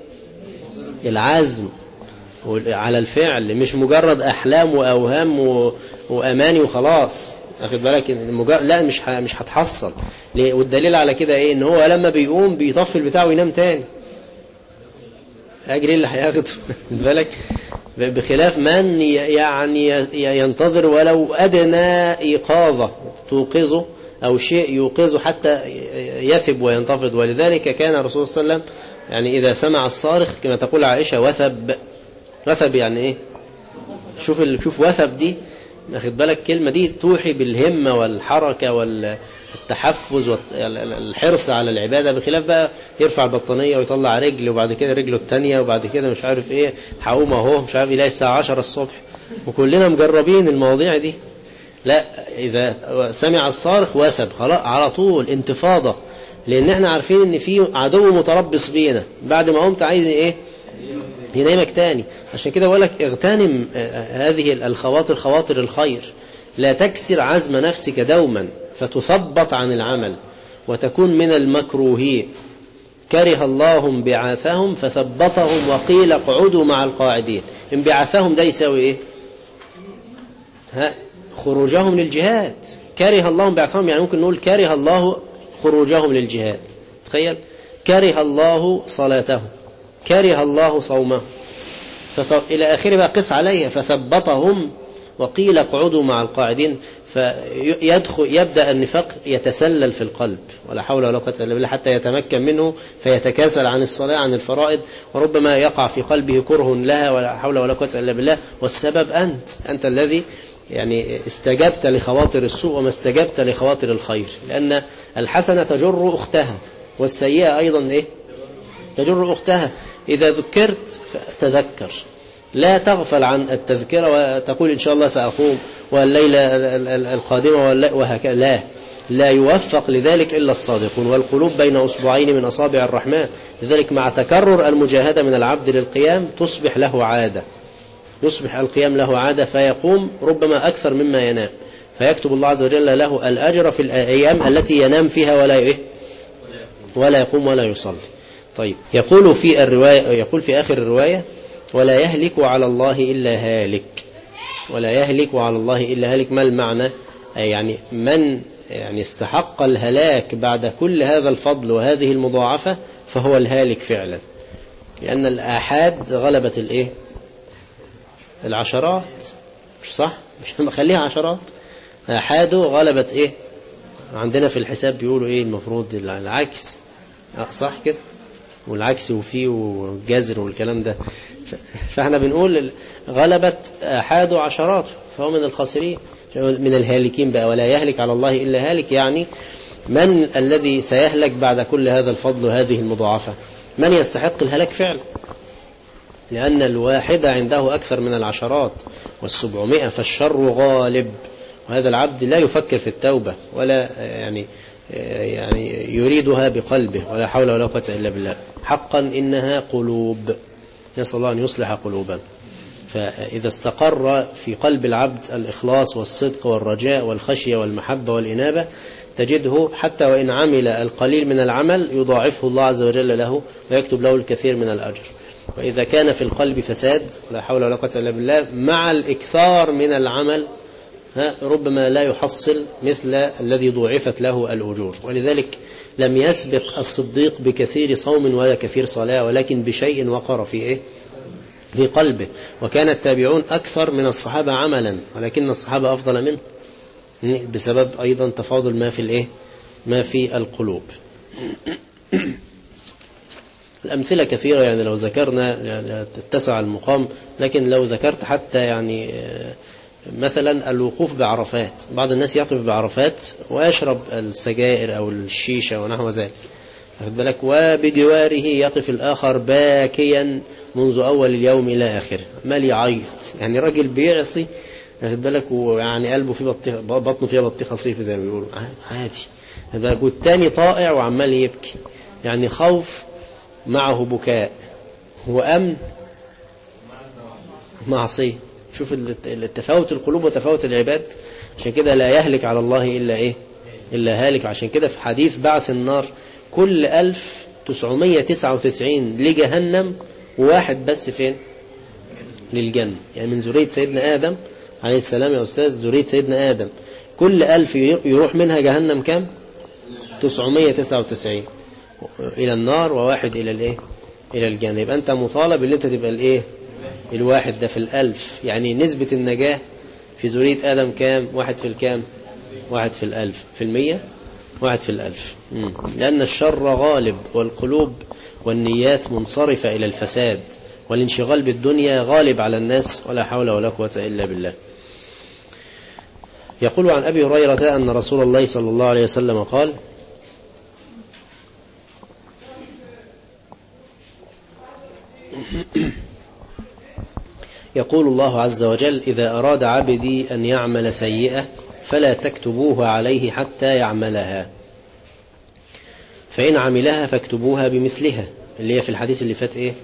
العزم على الفعل، مش مجرد أحلام وأوهام وأماني وخلاص، أخذ بالك. لا، مش هتحصل. والدليل على كده إن هو لما بيقوم بيطفي البتاع وينام تاني، أجر اللي هياخده بالك، بخلاف من يعني ينتظر ولو أدنى إيقاظة توقظه أو شيء يوقظه حتى يثب وينتفض. ولذلك كان الرسول صلى الله عليه وسلم يعني إذا سمع الصارخ كما تقول عائشة وثب. وثب يعني إيه؟ شوف وثب دي، أخذ بالك كلمة دي توحي بالهمة والحركة والتحفز والحرص على العبادة، بخلاف بقى يرفع البطانية ويطلع رجل وبعد كده رجله التانية وبعد كده مش عارف إيه حقوم أهو مش عارف يلاقي الساعة 10 الصبح، وكلنا مجربين المواضيع دي. لا، إذا سمع الصارخ وثب خلاص على طول انتفاضة، لأن احنا عارفين ان في عدو متربص بينا، بعد ما قمت عايز ايه ينامك تاني. عشان كده بقول لك اغتنم هذه الخواطر، خواطر الخير، لا تكسر عزم نفسك دوما فتثبط عن العمل وتكون من المكروهين. كره الله انبعاثهم فثبطهم وقيل اقعدوا مع القاعدين. انبعاثهم ده يساوي ايه؟ خروجهم للجهاد. كره الله انبعاثهم يعني ممكن نقول كره الله خروجهم للجهاد. تخيل، كره الله صلاتهم، كره الله صومهم، إلى آخره بقى قس عليها. فثبطهم وقيل اقعدوا مع القاعدين. يبدأ النفاق يتسلل في القلب، ولا حول ولا قوة إلا بالله، حتى يتمكن منه فيتكاسل عن الصلاة عن الفرائض، وربما يقع في قلبه كره لها، ولا حول ولا قوة إلا بالله. والسبب أنت الذي يعني استجبت لخواطر السوء وما استجبت لخواطر الخير، لأن الحسنة تجر أختها والسيئة أيضا إيه؟ تجر أختها. إذا ذكرت فتذكر، لا تغفل عن التذكرة وتقول إن شاء الله سأقوم والليلة القادمة وهكذا. لا يوفق لذلك إلا الصادقون، والقلوب بين أصبعين من أصابع الرحمن. لذلك مع تكرر المجاهدة من العبد للقيام تصبح له عادة، يصبح القيام له عادة، فيقوم ربما أكثر مما ينام، فيكتب الله عز وجل له الأجر في الأيام التي ينام فيها ولا يقوم ولا يصلي. طيب، يقول في آخر الرواية: ولا يهلك على الله إلا هالك. ولا يهلك على الله إلا هالك. ما المعنى؟ يعني من استحق الهلاك بعد كل هذا الفضل وهذه المضاعفة فهو الهالك فعلا، لأن الآحاد غلبت العشرات، مش صح؟ مش مخليها عشرات، آحاده غلبت عندنا في الحساب بيقولوا المفروض العكس، صح كده؟ والعكس وفيه والجذر والكلام ده. فاحنا بنقول غلبت آحاده عشرات فهو من الخاسرين، من الهالكين بقى. ولا يهلك على الله إلا هالك، يعني من الذي سيهلك بعد كل هذا الفضل وهذه المضاعفة؟ من يستحق الهلاك فعلا، لأن الواحدة عنده أكثر من العشرات وال700، فالشر غالب. وهذا العبد لا يفكر في التوبة ولا يعني يريدها بقلبه، ولا حول ولا قوة إلا بالله. حقا إنها قلوب، نسأل الله أن يصلح قلوبنا. فإذا استقر في قلب العبد الإخلاص والصدق والرجاء والخشية والمحبة والإنابة، تجده حتى وإن عمل القليل من العمل يضاعفه الله عز وجل له ويكتب له الكثير من الأجر. وإذا كان في القلب فساد، لا حول ولا قوة إلا بالله، مع الإكثار من العمل ربما لا يحصل مثل الذي ضوعفت له الأجور. ولذلك لم يسبق الصديق بكثير صوم ولا كثير صلاة، ولكن بشيء وقر في قلبه. وكان التابعون أكثر من الصحابة عملا، ولكن الصحابة أفضل منه بسبب أيضا تفاضل ما في القلوب. الأمثلة كثيرة، يعني لو ذكرنا تتسع المقام، لكن لو ذكرت حتى مثلا الوقوف بعرفات. بعض الناس يقف بعرفات ويشرب السجائر أو الشيشة ونحو ذلك، واخد بالك، وبجواره يقف الآخر باكيا منذ أول اليوم إلى آخره، مال يعيط، يعني راجل بيعصي، واخد بالك، ويعني قلبه في بطنه فيها بطيخة صيف زي ما بيقولوا، عادي. والتاني طائع وعمال يبكي، يعني خوف معه بكاء، وأمن معصية. شوف التفاوت القلوب وتفاوت العباد. عشان كده لا يهلك على الله إلا هالك. عشان كده في حديث بعث النار كل 1999 لجهنم وواحد بس فين؟ للجنة. يعني من ذرية سيدنا آدم عليه السلام يا أستاذ، ذرية سيدنا آدم كل 1000 يروح منها جهنم كم؟ 999 إلى النار وواحد إلى الجنة. يبقى أنت مطالب اللي أنت تبقى الواحد ده في 1000. يعني نسبة النجاة في ذرية آدم كام؟ واحد في الكام؟ واحد في 1000. في 100 1 في 1000. لأن الشر غالب، والقلوب والنيات منصرفة إلى الفساد، والانشغال بالدنيا غالب على الناس، ولا حول ولا قوة إلا بالله. يقول عن أبي هريرة أن رسول الله صلى الله عليه وسلم قال: يقول الله عز وجل: إذا أراد عبدي أن يعمل سيئة فلا تكتبوها عليه حتى يعملها، فإن عملها فاكتبوها بمثلها، اللي هي في الحديث اللي فات إيه؟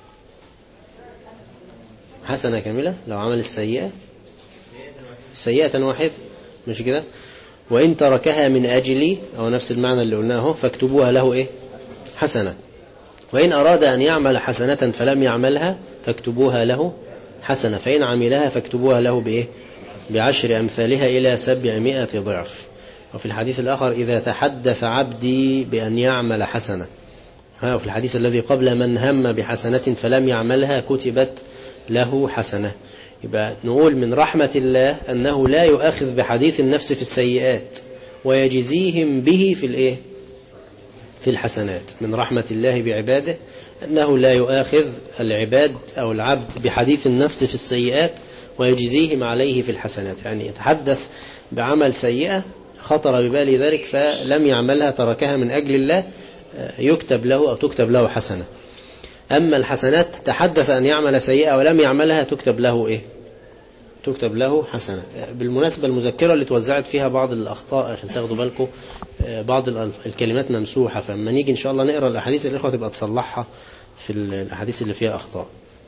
حسنة كاملة. لو عمل السيئة سيئة واحدة، مش كده؟ وإن تركها من أجلي، أو نفس المعنى اللي قلناه، فاكتبوها له إيه؟ حسنة. وإن أراد أن يعمل حسنة فلم يعملها فاكتبوها له حسنة، فإن عملها فاكتبوها له بإيه؟ ب10 أمثالها إلى 700 ضعف. وفي الحديث الآخر: إذا تحدث عبدي بأن يعمل حسنة. وفي الحديث الذي قبل: من هم بحسنة فلم يعملها كتبت له حسنة. يبقى نقول من رحمة الله أنه لا يؤاخذ بحديث النفس في السيئات، ويجزيهم به في الإيه؟ في الحسنات. من رحمة الله بعباده أنه لا يؤاخذ العباد أو العبد بحديث النفس في السيئات ويجزيهم عليه في الحسنات. يعني يتحدث بعمل سيئة خطر ببالي ذلك فلم يعملها، تركها من أجل الله، يكتب له أو تكتب له حسنة. أما الحسنات تحدث أن يعمل سيئة ولم يعملها تكتب له إيه؟ تكتب له حسنة. بالمناسبة المذكرة اللي توزعت فيها بعض الأخطاء عشان تاخدوا بالكم، بعض الكلمات ممسوحة، فلما نيجي إن شاء الله نقرأ الأحاديث الإخوة تبقى تصلحها في الأحاديث اللي فيها أخطاء.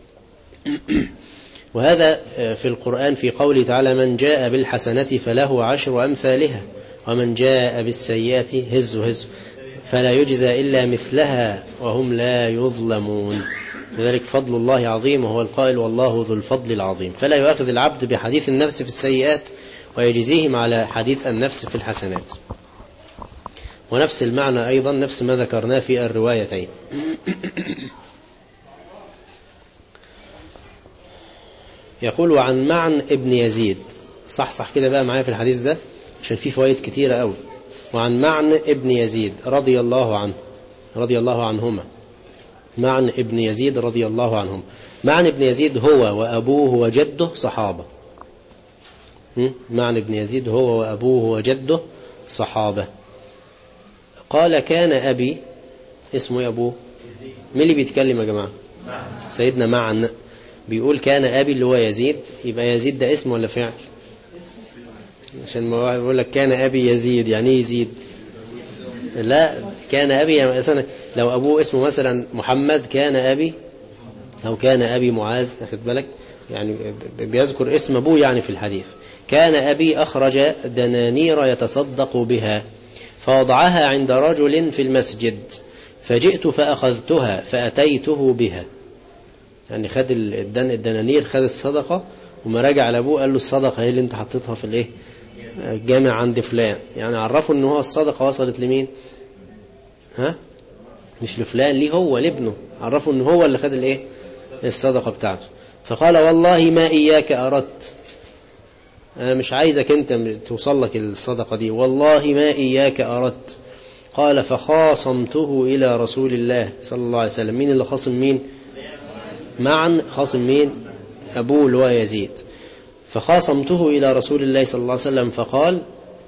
وهذا في القرآن في قوله تعالى: من جاء بالحسنة فله 10 أمثالها ومن جاء بالسيئة هز فلا يجزى إلا مثلها وهم لا يظلمون. لذلك فضل الله عظيم، وهو القائل: والله ذو الفضل العظيم. فلا يؤاخذ العبد بحديث النفس في السيئات ويجزيهم على حديث النفس في الحسنات. ونفس المعنى أيضا نفس ما ذكرناه في الروايتين. يقول: عن معن ابن يزيد. صح كده بقى معايا في الحديث ده عشان فيه فوائد كتيرة قوي. وعن معن ابن يزيد رضي الله عنهما. معن ابن يزيد رضي الله عنهم. معن ابن يزيد هو وأبوه وجده صحابة. معن ابن يزيد هو وأبوه وجده صحابة. قال: كان أبي، اسمه أبوه مين اللي بيتكلم يا جماعة؟ سيدنا معن بيقول: كان أبي اللي هو يزيد. يبقى يزيد ده اسم ولا فعل؟ عشان ما يقول لك كان أبي يزيد، يعني يزيد؟ لا، كان أبي يعني مثلا لو أبوه اسمه مثلا محمد كان أبي، أو كان أبي معاذ، أخذ بالك؟ يعني بيذكر اسم أبوه يعني في الحديث. كان أبي أخرج دنانير يتصدق بها فوضعها عند رجل في المسجد، فجئت فأخذتها فأتيته بها. يعني خد الدنانير، خد الصدقة، وما رجع على أبوه قال له: الصدقة هي اللي انت حطيتها في الايه؟ الجامع عند فلان. يعني عرفوا ان هو الصدقة وصلت لمين؟ مش لفلان، ليه هو لابنه. عرفوا ان هو اللي خد الايه؟ الصدقة بتاعته. فقال: والله ما إياك أردت، أنا مش عايزك أنت توصل لك الصدقة دي، والله ما إياك أردت. قال: فخاصمته إلى رسول الله صلى الله عليه وسلم. مين اللي خاصم مين؟ معا خاصم مين؟ أبوه اللي هو يزيد. فخاصمته إلى رسول الله صلى الله عليه وسلم فقال: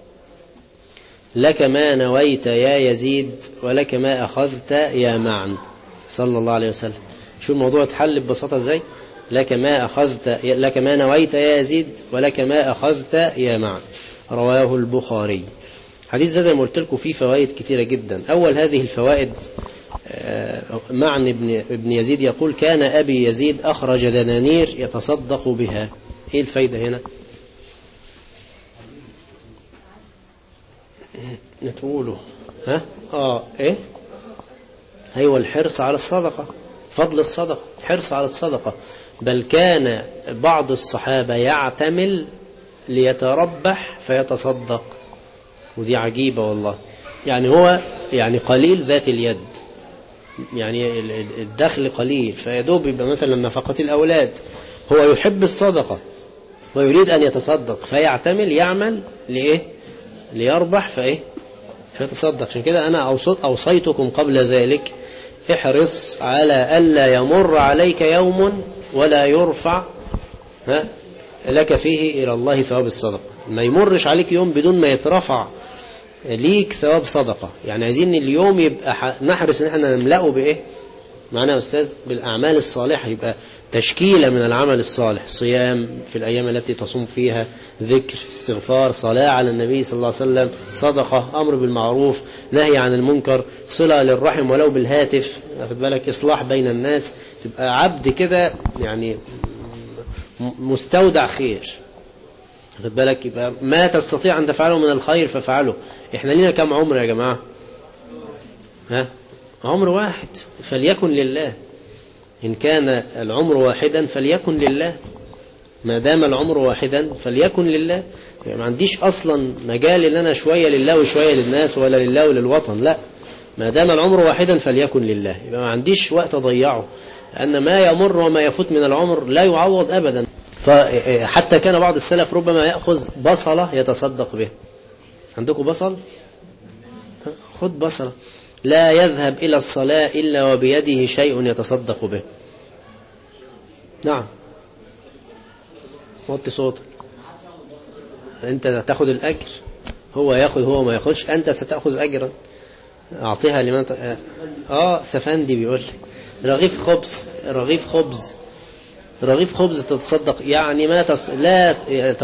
لك ما نويت يا يزيد ولك ما أخذت يا معن، صلى الله عليه وسلم. شو الموضوع اتحل ببساطة ازاي؟ لك ما نويت يا يزيد ولك ما أخذت يا معن. رواه البخاري. حديث ده زي ما قلت لكم فيه فوائد كثيرة جدا. أول هذه الفوائد، معن ابن يزيد يقول: كان أبي يزيد أخرج دنانير يتصدق بها. إيه الفايدة هنا؟ نتقوله إيه؟ أيوة، الحرص على الصدقة، فضل الصدقة، حرص على الصدقة. بل كان بعض الصحابة يعتمل ليتربح فيتصدق، ودي عجيبة والله. يعني هو يعني قليل ذات اليد، يعني الدخل قليل، فيدوب يبقى مثلا نفقة الأولاد. هو يحب الصدقة ويريد أن يتصدق، فيعتمل، يعمل لإيه؟ ليربح فيتصدق. عشان كده أنا أوصيتكم قبل ذلك احرص على ألا يمر عليك يوم ولا يرفع لك فيه إلى الله ثواب الصدقة. ما يمرش عليك يوم بدون ما يترفع ليك ثواب صدقة. يعني عايزين اليوم يبقى نحرص ان احنا نملأه بإيه معنا يا أستاذ؟ بالأعمال الصالحة. يبقى تشكيلة من العمل الصالح، صيام في الأيام التي تصوم فيها، ذكر، استغفار، صلاة على النبي صلى الله عليه وسلم، صدقة، أمر بالمعروف، نهي عن المنكر، صلة للرحم ولو بالهاتف، واخد بالك، إصلاح بين الناس. تبقى عبد كده يعني مستودع خير، واخد بالك. يبقى ما تستطيع أن تفعله من الخير ففعله. إحنا لنا كم عمر يا جماعة؟ عمر واحد، فليكن لله. إن كان العمر واحدا فليكن لله. ما دام العمر واحدا فليكن لله. يعني ما عنديش أصلا مجال إن أنا شوية لله وشوية للناس، ولا لله وللوطن، لا. ما دام العمر واحدا فليكن لله. يبقى ما عنديش وقت أضيعه، لأن ما يمر وما يفوت من العمر لا يعوض أبدا. فحتى كان بعض السلف ربما يأخذ بصلة يتصدق به. عندكم بصل؟ خذ بصلة. لا يذهب إلى الصلاة إلا وبيده شيء يتصدق به. نعم، وطي صوتك. أنت تأخذ الأجر، هو يأخذ، هو ما يأخذش، أنت ستأخذ أجرا. أعطيها لمن سفندي بيقول رغيف خبز، رغيف خبز تتصدق. يعني لا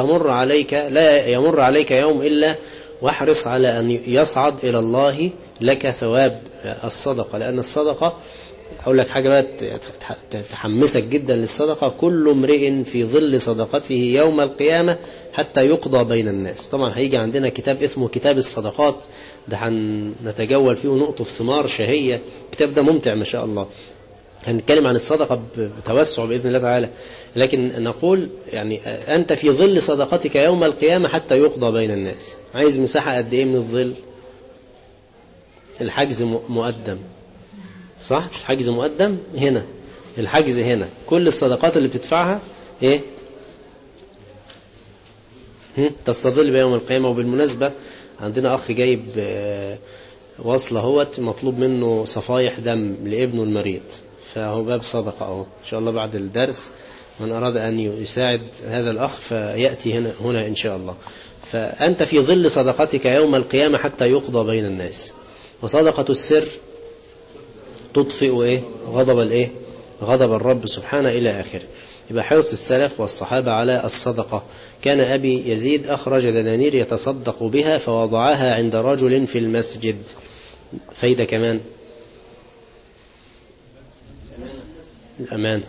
يمر عليك يوم إلا واحرص على أن يصعد إلى الله لك ثواب الصدقة. لأن الصدقة، أقول لك حاجة بقى تحمسك جدا للصدقة: كل امرئ في ظل صدقته يوم القيامة حتى يقضى بين الناس. طبعا هيجي عندنا كتاب اسمه كتاب الصدقات، ده هنتجول فيه ونقطف ثمار شهية. الكتاب ده ممتع ما شاء الله. هنتكلم عن الصدقة بتوسع بإذن الله تعالى، لكن نقول يعني أنت في ظل صدقتك يوم القيامة حتى يقضى بين الناس. عايز مساحة قد إيه من الظل؟ الحجز مقدم، صح؟ الحجز مقدم هنا، الحجز هنا. كل الصدقات اللي بتدفعها إيه؟ تستظل بيوم القيامة. وبالمناسبة عندنا أخ جايب وصلة هوت مطلوب منه صفايح دم لابنه المريض، فهو باب صدقة أهو. إن شاء الله بعد الدرس من أراد أن يساعد هذا الأخ فيأتي هنا إن شاء الله. فأنت في ظل صدقتك يوم القيامة حتى يقضى بين الناس. وصدقة السر تطفئ إيه؟ غضب الرب سبحانه إلى آخره. يبقى حرص السلف والصحابة على الصدقة. كان أبي يزيد أخرج دنانير يتصدق بها فوضعها عند رجل في المسجد. فايدة كمان، الأمان.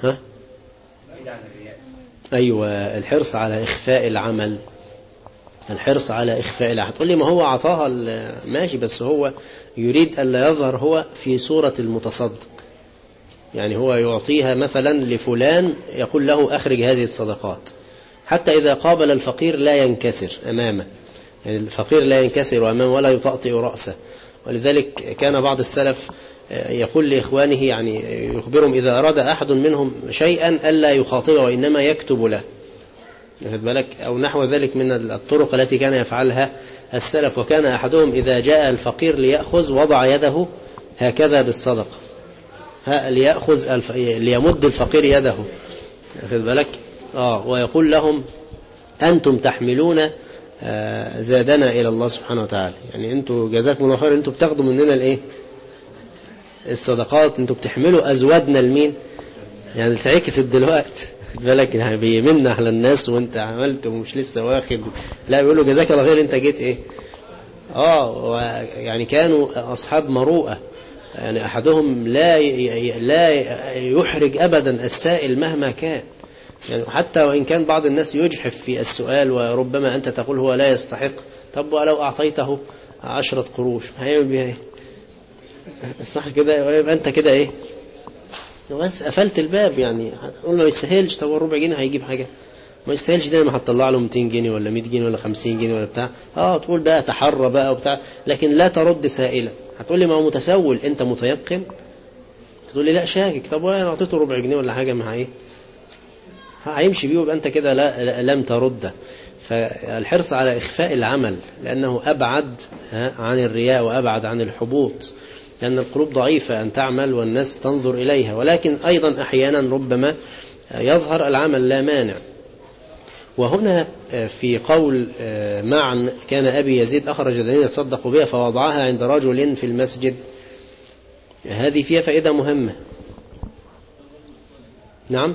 أيوة، الحرص على إخفاء العمل، الحرص على إخفاء العمل. تقول لي ما هو عطاها ماشي، بس هو يريد ألا يظهر هو في صورة المتصدق. يعني هو يعطيها مثلا لفلان، يقول له أخرج هذه الصدقات، حتى إذا قابل الفقير لا ينكسر أمامه. يعني الفقير لا ينكسر أمامه ولا يطأطئ رأسه. ولذلك كان بعض السلف يقول لإخوانه، يعني يخبرهم إذا أراد أحد منهم شيئا ألا يخاطبه وإنما يكتب له، واخد بالك، أو نحو ذلك من الطرق التي كان يفعلها السلف. وكان أحدهم إذا جاء الفقير ليأخذ وضع يده هكذا بالصدقة، ليمد الفقير يده، واخد بالك، ويقول لهم أنتم تحملون زادنا إلى الله سبحانه وتعالى. يعني أنتم جزاكم الله خير، أنتم بتاخدوا مننا الصدقات، أنتم بتحملوا أزوادنا لمين؟ يعني تعكس دلوقتي بالك، يعني بيمنا على الناس وانت عملت ومش لسه واخد. لا، بيقولوا جزاك الله خير، انت جيت ايه. يعني كانوا اصحاب مروءة. يعني احدهم لا يحرج ابدا السائل مهما كان، يعني حتى وان كان بعض الناس يجحف في السؤال، وربما انت تقول هو لا يستحق. طب ولو اعطيته 10 قروش هيعمل بيها ايه؟ صح كده؟ يبقى انت كده ايه، بس قفلت الباب. يعني هتقول ما يستاهلش، طب الربع جنيه هيجيب حاجة؟ ما يستاهلش، ده ما هتطلع له 200 جنيه ولا 100 جنيه ولا 50 جنيه ولا بتاع. تقول بقى تحرى بقى وبتاع، لكن لا ترد سائلا. هتقول لي ما هو متسول، انت متيقن؟ تقول لي لا شاكك. طب وانا اعطيته ربع جنيه ولا حاجة، ما ايه هيمشي بيه ويبقى أنت كده لم ترده. فالحرص على إخفاء العمل لأنه أبعد عن الرياء وأبعد عن الحبوط، لأن القلوب ضعيفة أن تعمل والناس تنظر إليها، ولكن أيضا أحيانا ربما يظهر العمل لا مانع. وهنا في قول معا كان أبي يزيد أخرج دنيا يتصدق بها فوضعها عند رجل في المسجد، هذه فيها فائدة مهمة. نعم،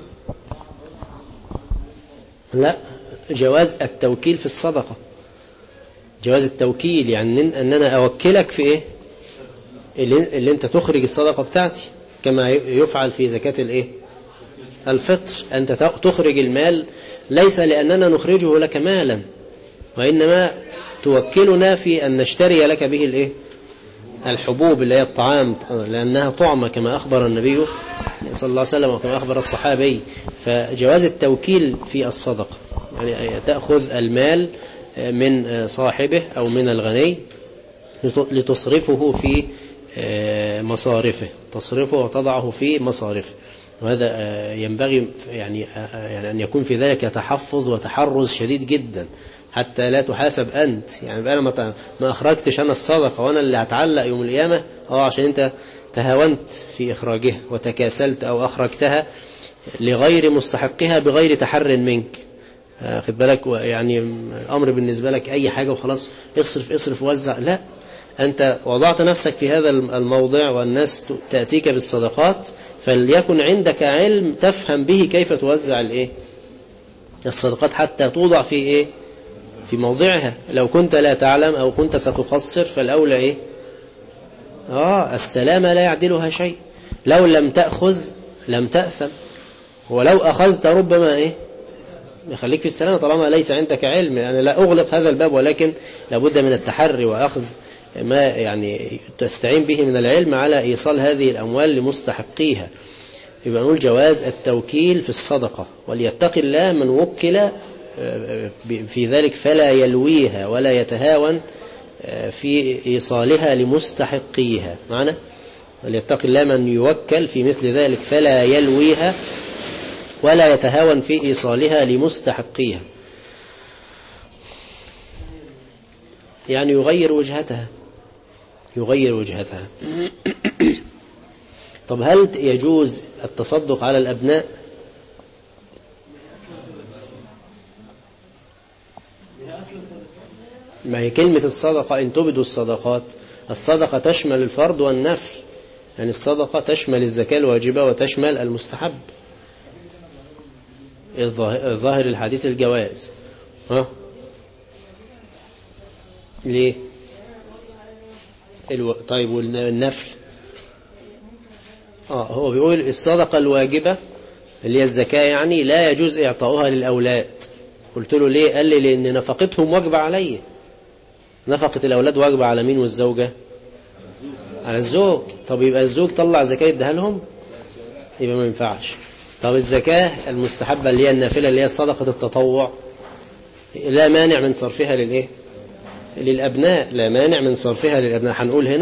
لا، جواز التوكيل في الصدقة، جواز التوكيل يعني أن أنا أوكلك في إيه اللي أنت تخرج الصدقة بتاعتي، كما يفعل في زكاة الإيه الفطر. أنت تخرج المال ليس لأننا نخرجه لك مالا، وإنما توكلنا في أن نشتري لك به الإيه الحبوب اللي هي الطعام، لأنها طعمة كما أخبر النبي صلى الله عليه وسلم وكما أخبر الصحابي. فجواز التوكيل في الصدقة يعني تأخذ المال من صاحبه أو من الغني لتصرفه في مصارفه، تصرفه وتضعه في مصارفه. وهذا ينبغي يعني أن يكون في ذلك تحفظ وتحرز شديد جدا حتى لا تحاسب أنت. يعني أنا ما أخرجتش أنا الصدقة وأنا اللي هتعلق يوم القيامة عشان أنت تهاونت في إخراجها وتكاسلت أو أخرجتها لغير مستحقها بغير تحر منك. خد بالك، يعني الأمر بالنسبة لك أي حاجة وخلاص اصرف وزع، لا، أنت وضعت نفسك في هذا الموضع والناس تأتيك بالصدقات، فليكن عندك علم تفهم به كيف توزع الصدقات حتى توضع في في موضعها. لو كنت لا تعلم أو كنت ستقصر فالأولى السلامة لا يعدلها شيء. لو لم تأخذ لم تأثم، ولو أخذت ربما يخليك في السلامة طالما ليس عندك علم. يعني لا أغلق هذا الباب، ولكن لابد من التحري وأخذ ما يعني تستعين به من العلم على إيصال هذه الأموال لمستحقيها. يبقى نقول جواز التوكيل في الصدقة، وليتقي الله من وكل في ذلك فلا يلويها ولا يتهاون في إيصالها لمستحقيها. معنى وليتقي الله من يوكل في مثل ذلك فلا يلويها ولا يتهاون في إيصالها لمستحقيها، يعني يغير وجهتها. طب هل يجوز التصدق على الأبناء؟ ما هي كلمة الصدقة إن تبدوا الصدقات، الصدقة تشمل الفرض والنفل، يعني الصدقة تشمل الزكاة الواجبة وتشمل المستحب. الظاهر الحديث الجواز. ليه؟ طيب والنفل؟ هو بيقول الصدقة الواجبة اللي هي الزكاة يعني لا يجوز إعطاؤها للأولاد. قلت له ليه؟ قال لي لأن نفقتهم واجبة علي. نفقة الأولاد واجبة على مين والزوجة؟ على الزوج. طب يبقى الزوج طلع زكاة يديها لهم؟ يبقى ما ينفعش. طب الزكاة المستحبة اللي هي النافلة اللي هي صدقة التطوع لا مانع من صرفها للأبناء، لا مانع من صرفها للأبناء.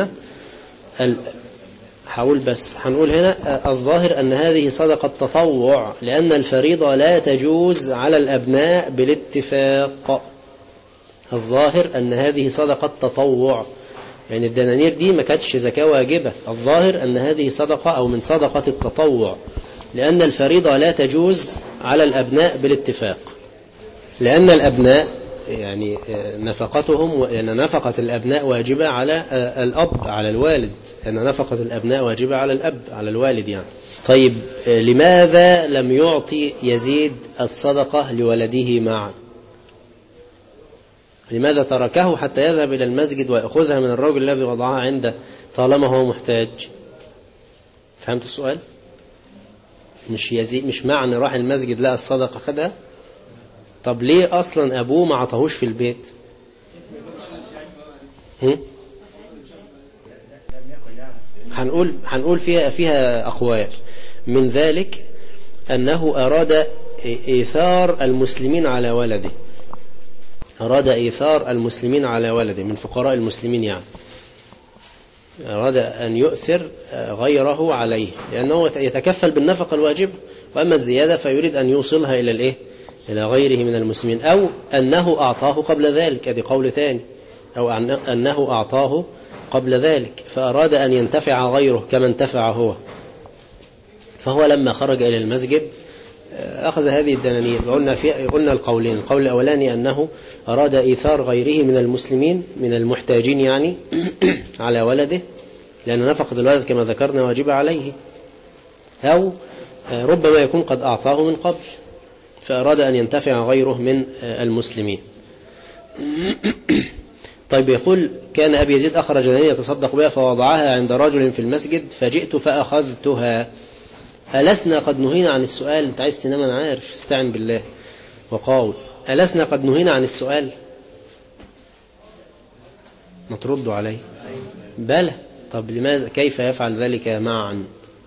هنقول هنا الظاهر أن هذه صدقة تطوع، لأن الفريضة لا تجوز على الأبناء بالاتفاق. الظاهر أن هذه صدقة تطوع، يعني الدنانير دي ما كانتش زكاة واجبة. الظاهر أن هذه صدقة أو من صدقة التطوع، لأن الفريضة لا تجوز على الأبناء بالاتفاق، لأن الأبناء يعني نفقتهم، لأن نفقة الأبناء واجبة على الأب على الوالد، لأن نفقة الأبناء واجبة على الأب على الوالد يعني. طيب لماذا لم يعطي يزيد الصدقة لولده معا؟ لماذا تركه حتى يذهب إلى المسجد ويأخذها من الرجل الذي وضعها عنده طالما هو محتاج؟ فهمت السؤال؟ مش يزيد مش معنى راح المسجد لقى الصدقة خدها. طب ليه أصلا أبوه ما عطاهوش في البيت؟ هنقول فيها أقوال. من ذلك أنه أراد إيثار المسلمين على ولده، أراد إيثار المسلمين على ولده من فقراء المسلمين يعني. أراد أن يؤثر غيره عليه، لأنه يتكفل بالنفقة الواجبة، وأما الزيادة فيريد أن يوصلها إلى الإيه؟ إلى غيره من المسلمين، أو أنه أعطاه قبل ذلك، هذه قول ثاني، أو أنه أعطاه قبل ذلك فأراد أن ينتفع غيره كما انتفع هو. فهو لما خرج إلى المسجد أخذ هذه الدنانير. قلنا القولين، القول الأولاني أنه أراد إيثار غيره من المسلمين من المحتاجين يعني على ولده، لأن نفقة الولد كما ذكرنا واجبة عليه، أو ربما يكون قد أعطاه من قبل فأراد أن ينتفع غيره من المسلمين. طيب يقول كان أبي يزيد أخرج دنانير يتصدق بها فوضعها عند رجل في المسجد فجئت فأخذتها. ألسنا قد نهينا عن السؤال؟ أنت عايز تنام أنا عارف، استعن بالله وقاول. ألسنا قد نهينا عن السؤال؟ ما تردوا عليه. بلى. طب لماذا كيف يفعل ذلك معا؟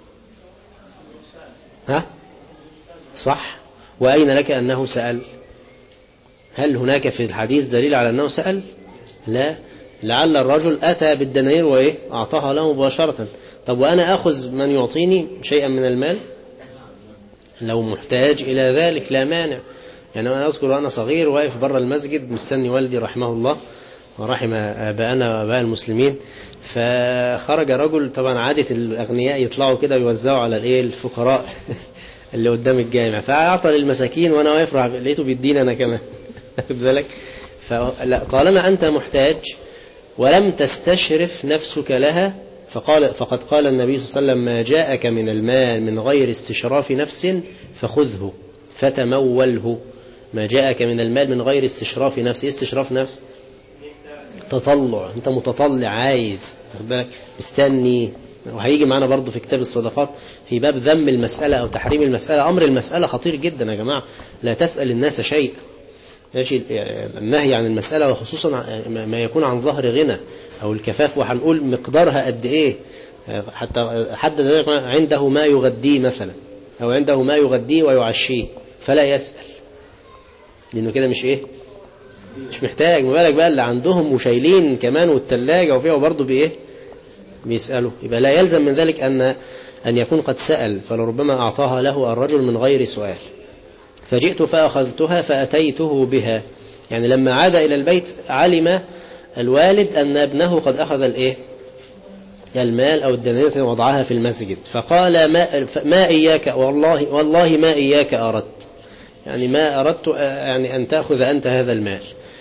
ها صح. وأين لك أنه سأل؟ هل هناك في الحديث دليل على أنه سأل؟ لا، لعل الرجل أتى بالدنانير وإيه أعطاها له مباشرة. طب وأنا أخذ من يعطيني شيئا من المال لو محتاج إلى ذلك لا مانع. يعني أنا أذكر وأنا صغير واقف برا المسجد مستني والدي رحمه الله ورحم آباءنا وآباء المسلمين، فخرج رجل، طبعا عادة الأغنياء يطلعوا كده ويوزعوا على الفقراء اللي قدام الجامع، فأعطى للمساكين وأنا واقف لقيته بيدينا أنا كمان بالك. فلا، طالما أنت محتاج ولم تستشرف نفسك لها فقد قال النبي صلى الله عليه وسلم ما جاءك من المال من غير استشراف نفس فخذه فتموله. ما جاءك من المال من غير استشراف نفس. استشراف نفس تطلع، انت متطلع عايز، خد بالك مستني. وهيجي معنا برضو في كتاب الصدقات في باب ذم المسألة أو تحريم المسألة. أمر المسألة خطير جدا يا جماعة، لا تسأل الناس شيء. النهي عن المسألة وخصوصا ما يكون عن ظهر غنى أو الكفاف، وهنقول مقدارها قد إيه، حتى حد عنده ما يغديه مثلا أو عنده ما يغديه ويعشيه فلا يسأل، لأنه كده مش مش محتاج. ما بالك بقى اللي عندهم وشايلين كمان والتلاجة وفيها وبرضه بيسألوا. يبقى لا يلزم من ذلك أن يكون قد سأل، فلربما أعطاها له الرجل من غير سؤال. فجئت فأخذتها فأتيته بها، يعني لما عاد إلى البيت علم الوالد أن ابنه قد أخذ المال أو الدنانير التي وضعها في المسجد، فقال ما إياك، والله ما إياك أردت، يعني ما أردت يعني أن تأخذ أنت هذا المال.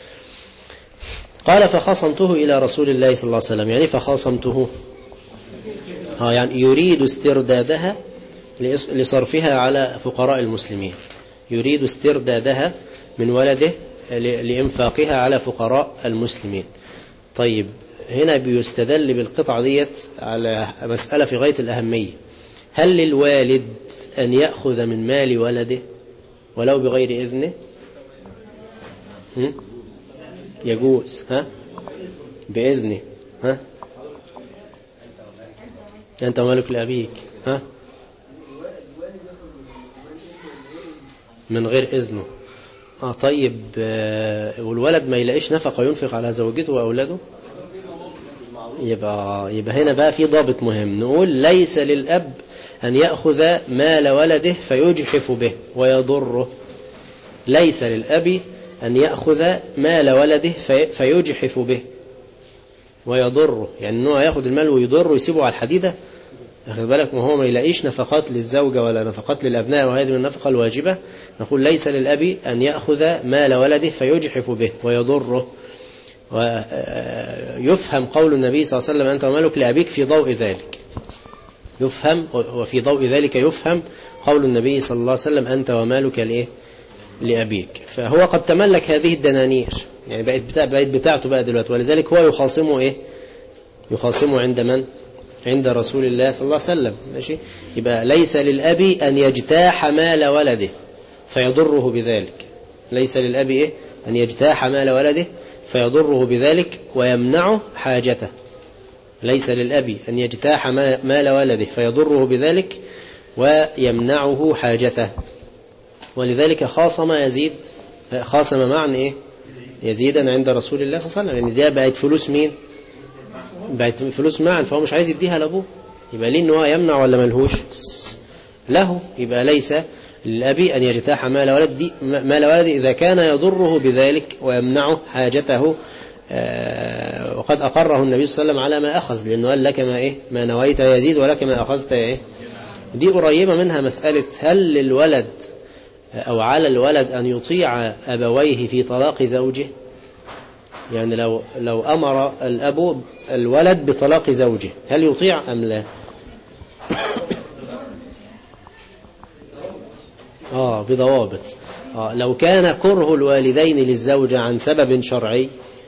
قال فخاصمته إلى رسول الله صلى الله عليه وسلم، يعني فخاصمته يعني يريد استردادها لصرفها على فقراء المسلمين، يريد استردادها من ولده لإنفاقها على فقراء المسلمين. طيب هنا بيستدل بالقطعة ديت على مسألة في غاية الأهمية. هل للوالد أن يأخذ من مال ولده ولو بغير إذنه؟ يجوز بإذنه. أنت مالك لأبيك من غير إذنه. طيب والولد ما يلاقيش نفقة ينفق على زوجته وأولاده، يبقى هنا بقى في ضابط مهم، نقول ليس للأب أن يأخذ مال ولده فيجحف به ويضره. ليس للأب أن يأخذ مال ولده فيجحف به ويضره، يعني أنه يأخذ المال ويضره ويسيبه على الحديدة، أخذ بالك، وهو ما يلاقيش نفقات للزوجة ولا نفقات للأبناء، وهذه من النفقة الواجبة. نقول ليس للأب أن يأخذ مال ولده فيجحف به ويضره. ويفهم قول النبي صلى الله عليه وسلم أنت ومالك لأبيك في ضوء ذلك، يفهم، وفي ضوء ذلك يفهم قول النبي صلى الله عليه وسلم أنت ومالك لأبيك. فهو قد تملك هذه الدنانير، يعني بقت بتاعته بقى دلوقتي، ولذلك هو يخاصمه عند من؟ عند رسول الله صلى الله عليه وسلم. ماشي، يبقى ليس للأب أن يجتاح مال ولده فيضره بذلك. ليس للأب أن يجتاح مال ولده فيضره بذلك ويمنعه حاجته. ليس للأب أن يجتاح مال ولده فيضره بذلك ويمنعه حاجته. ولذلك خاصم معا يزيدا عند رسول الله صلى الله عليه وسلم، يعني ده بقت فلوس مين؟ فلوس معا فهو مش عايز يديها لأبوه، يبقى ليه إن هو يمنع ولا ملهوش؟ له. يبقى ليس للأبي أن يجتاح مال ولد إذا كان يضره بذلك ويمنعه حاجته، وقد أقره النبي صلى الله عليه وسلم على ما أخذ، لأنه قال لك ما نويت يزيد ولك ما أخذت دي قريبة منها مسألة هل للولد أو على الولد أن يطيع أبويه في طلاق زوجه؟ يعني لو أمر الأب الولد بطلاق زوجه هل يطيع أم لا؟ بضوابط. لو كان كره الوالدين للزوجة عن سبب شرعي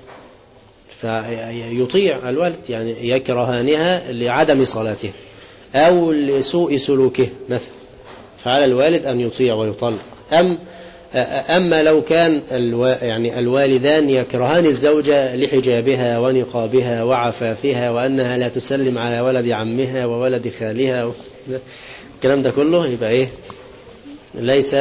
فيطيع الولد، يعني يكرهانها لعدم صلاتها أو لسوء سلوكه مثلا، فعلى الوالد أن يطيع ويطلق. أما لو كان يعني الوالدان يكرهان الزوجة لحجابها ونقابها وعفافها وأنها لا تسلم على ولد عمها وولد خالها الكلام ده كله، يبقى ليس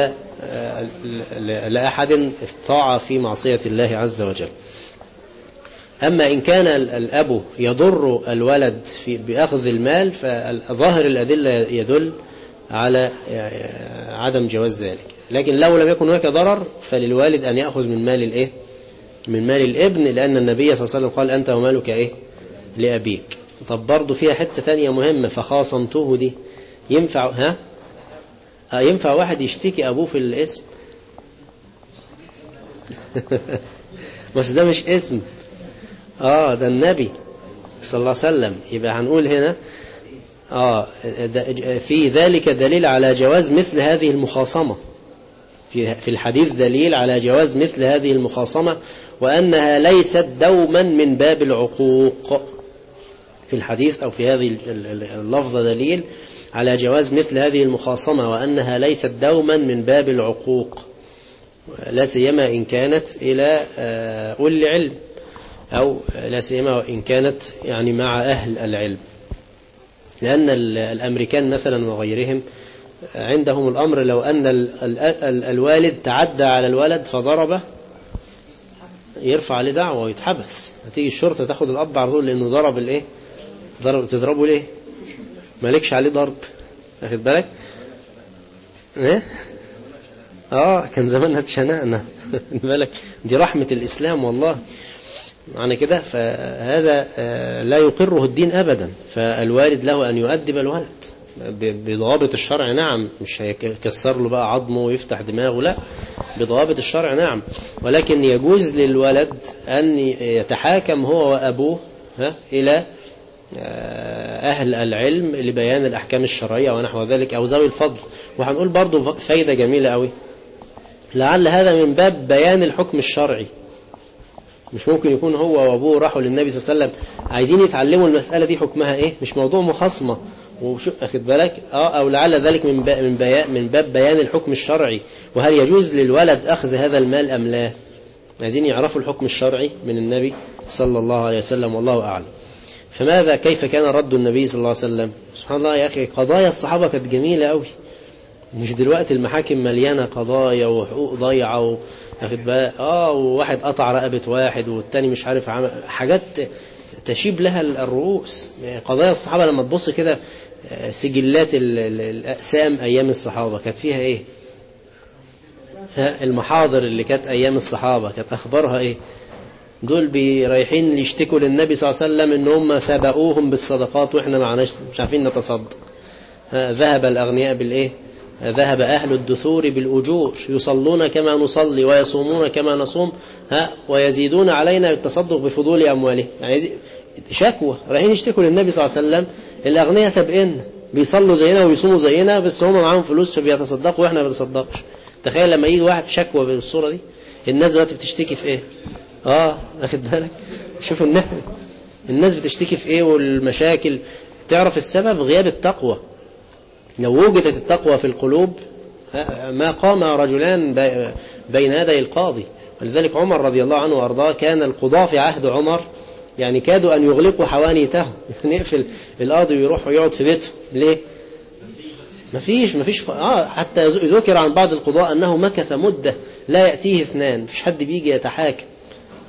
لأحد طاعة في معصية الله عز وجل. أما إن كان الأب يضر الولد بأخذ المال فظاهر الأدلة يدل على عدم جواز ذلك. لكن لو لم يكن هناك ضرر فللوالد أن يأخذ من مال الابن، لأن النبي صلى الله عليه وسلم قال أنت ومالك لأبيك. طب برضو فيها حتة تانية مهمة، فخاصمته دي ينفع ينفع واحد يشتكي أبوه في الاسم؟ بس ده مش اسم، ده النبي صلى الله عليه وسلم. يبقى هنقول هنا في ذلك دليل على جواز مثل هذه المخاصمة، في الحديث دليل على جواز مثل هذه المخاصمة، وأنها ليست دوما من باب العقوق. في الحديث أو في هذه اللفظة دليل على جواز مثل هذه المخاصمة، وأنها ليست دوما من باب العقوق، لا سيما إن كانت إلى أولي العلم، أو لا سيما إن كانت يعني مع أهل العلم. لأن الأمريكان مثلا وغيرهم عندهم الأمر لو أن الوالد تعدى على الولد فضربه يرفع عليه دعوة ويتحبس، هتيجي الشرطة تاخد الأب على طول لأنه ضرب تضربه ليه؟ مالكش عليه ضرب، أخذ بالك؟ كان زمانها اتشنقنا بالك، دي رحمة الإسلام والله معنى كده. فهذا لا يقره الدين أبدا، فالوالد له أن يؤدب الولد بضوابط الشرع، نعم، مش هيكسر له بقى عظمه ويفتح دماغه، لا، بضوابط الشرع نعم. ولكن يجوز للولد أن يتحاكم هو وأبوه إلى أهل العلم لبيان الأحكام الشرعية ونحو ذلك، أو ذوي الفضل. وهنقول برضو فايدة جميلة قوي، لعل هذا من باب بيان الحكم الشرعي. مش ممكن يكون هو وأبوه راحوا للنبي صلى الله عليه وسلم عايزين يتعلموا المسألة دي حكمها مش موضوع مخاصمة أخذ بالك، أو لعل ذلك من باب بيان الحكم الشرعي، وهل يجوز للولد أخذ هذا المال أم لا. عايزين يعرفوا الحكم الشرعي من النبي صلى الله عليه وسلم، والله أعلم. فماذا كيف كان رد النبي صلى الله عليه وسلم؟ سبحان الله يا أخي، قضايا الصحابة كانت جميلة قوي، مش دلوقتي المحاكم مليانة قضايا وحقوق ضيعة أخذ بالك، وواحد قطع رقبة واحد والتاني مش عارف عمل حاجات تشيب لها الرؤوس. قضايا الصحابة لما تبص كده سجلات الأقسام أيام الصحابة كانت فيها المحاضر اللي كانت أيام الصحابة كانت أخبارها دول رايحين يشتكوا للنبي صلى الله عليه وسلم إن هم سبقوهم بالصدقات وإحنا معناش مش عارفين نتصدق. ذهب الأغنياء ذهب أهل الدثور بالأجور، يصلون كما نصلي ويصومون كما نصوم ويزيدون علينا بالتصدق بفضول أموالهم. يعني شكوى، رايحين يشتكوا للنبي صلى الله عليه وسلم الأغنياء سابقين بيصلوا زينا ويصوموا زينا، بس هم معاهم فلوس فبيتصدقوا وإحنا ما بنتصدقش. تخيل لما يجي واحد شكوى بالصورة دي، الناس دلوقتي بتشتكي في أخذ بالك، شوف الناس بتشتكي في والمشاكل. تعرف السبب؟ غياب التقوى. لو وجدت التقوى في القلوب ما قام رجلان بين يدي القاضي. ولذلك عمر رضي الله عنه وأرضاه كان القضاة في عهد عمر يعني كادوا أن يغلقوا حوانيته، يعني يقفل القاضي ويروح ويقعد في بيته. ليه؟ مفيش حتى ذكر عن بعض القضاء أنه مكث مدة لا يأتيه اثنان، مفيش حد بيجي يتحاكم.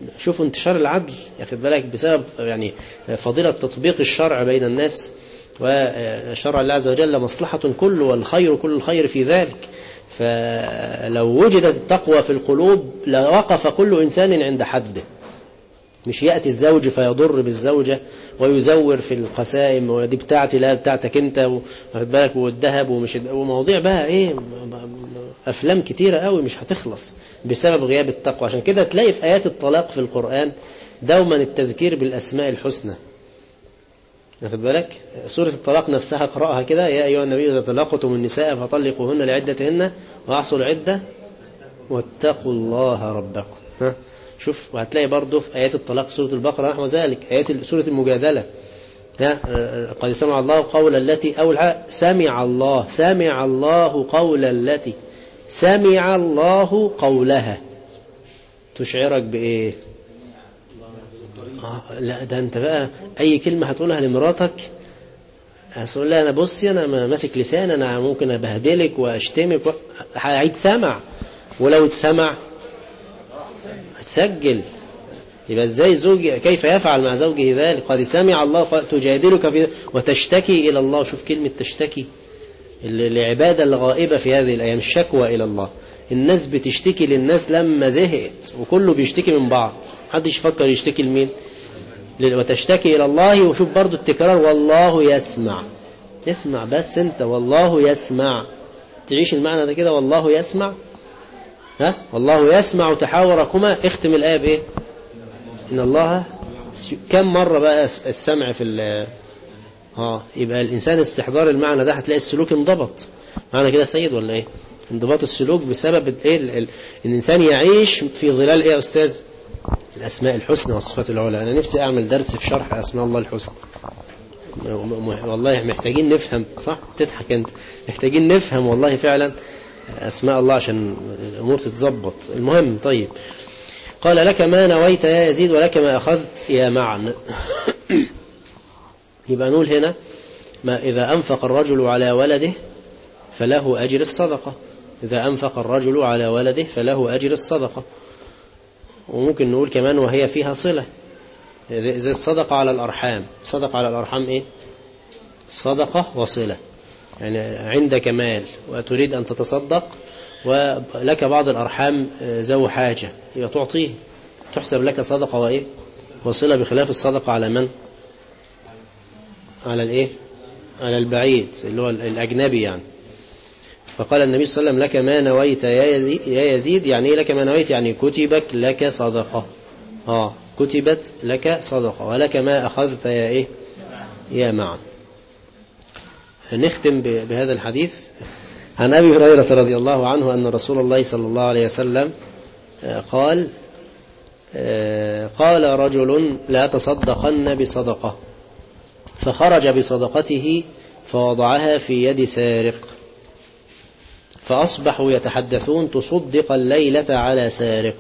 شوفوا انتشار العدل ياخد بالك بسبب يعني فضيلة تطبيق الشرع بين الناس، وشرع الله عز وجل مصلحة كل والخير كل الخير في ذلك. فلو وجدت التقوى في القلوب لوقف كل إنسان عند حده، مش يأتي الزوج فيضر بالزوجة ويزور في القسائم ودي بتاعتي لا بتاعتك انت واخد بالك والذهب ومواضيع بقى ايه أفلام كتيرة قوي مش هتخلص بسبب غياب التقوى. عشان كده تلاقي في آيات الطلاق في القرآن دوما التذكير بالأسماء الحسنى واخد بالك. سورة الطلاق نفسها اقرأها كده، يا أيها النبي إذا طلقتم النساء فطلقوهن لعدتهن وأحصوا العدة واتقوا الله ربكم. شوف، وهتلاقي برضه في آيات الطلاق في سورة البقرة نحو ذلك، آيات سورة المجادلة قد سمع الله قول التي أول حاجة سمع الله قول التي سمع الله قولها تشعرك بإيه؟ لا ده أنت بقى أي كلمة هتقولها لمراتك هتقول لها أنا بصي أنا ماسك لسان أنا ممكن أبهدلك وأشتمك هيت سمع، ولو اتسمع هتسجل. يبقى ازاي زوج كيف يفعل مع زوجه ذلك؟ قد سمع الله تجادلك في وتشتكي إلى الله. شوف كلمة تشتكي، العبادة الغائبة في هذه الأيام الشكوى إلى الله. الناس بتشتكي للناس لما زهقت وكله بيشتكي من بعض، محدش يفكر يشتكي لمين. وتشتكي إلى الله. وشوف برضو التكرار والله يسمع بس انت والله يسمع تعيش المعنى ده كده والله يسمع. والله يسمع تحاوركما. اختم الآية بإيه؟ إن الله كم مرة بقى السمع في يبقى الإنسان استحضار المعنى ده هتلاقي السلوك انضبط. معنى كده سيد ولا إيه؟ انضباط السلوك بسبب إيه؟ الإنسان يعيش في ظلال إيه يا أستاذ؟ الأسماء الحسنى والصفات العلى. أنا نفسي أعمل درس في شرح أسماء الله الحسنى والله محتاجين نفهم. صح تضحك أنت، محتاجين نفهم والله فعلا أسماء الله عشان الأمور تتظبط. المهم طيب قال لك ما نويت يا يزيد ولك ما أخذت يا معن. يبقى نقول هنا ما إذا أنفق الرجل على ولده فله أجر الصدقة. إذا أنفق الرجل على ولده فله أجر الصدقة. وممكن نقول كمان وهي فيها صلة زي الصدقة على الأرحام. صدقة على الأرحام إيه؟ صدقة وصلة. يعني عندك مال وتريد أن تتصدق ولك بعض الأرحام ذو حاجة يبقى تعطيه، تحسب لك صدقة وإيه؟ وصلة، بخلاف الصدقة على من؟ على الإيه؟ على البعيد اللي هو الأجنبي يعني. فقال النبي صلى الله عليه وسلم لك ما نويت يا يزيد. يعني إيه لك ما نويت؟ يعني كتبت لك صدقة. كتبت لك صدقة. ولك ما أخذت يا إيه؟ يا معن. نختم بهذا الحديث عن أبي هريرة رضي الله عنه أن رسول الله صلى الله عليه وسلم قال رجل لا تصدقن بصدقة، فخرج بصدقته فوضعها في يد سارق، فأصبحوا يتحدثون تصدق الليلة على سارق،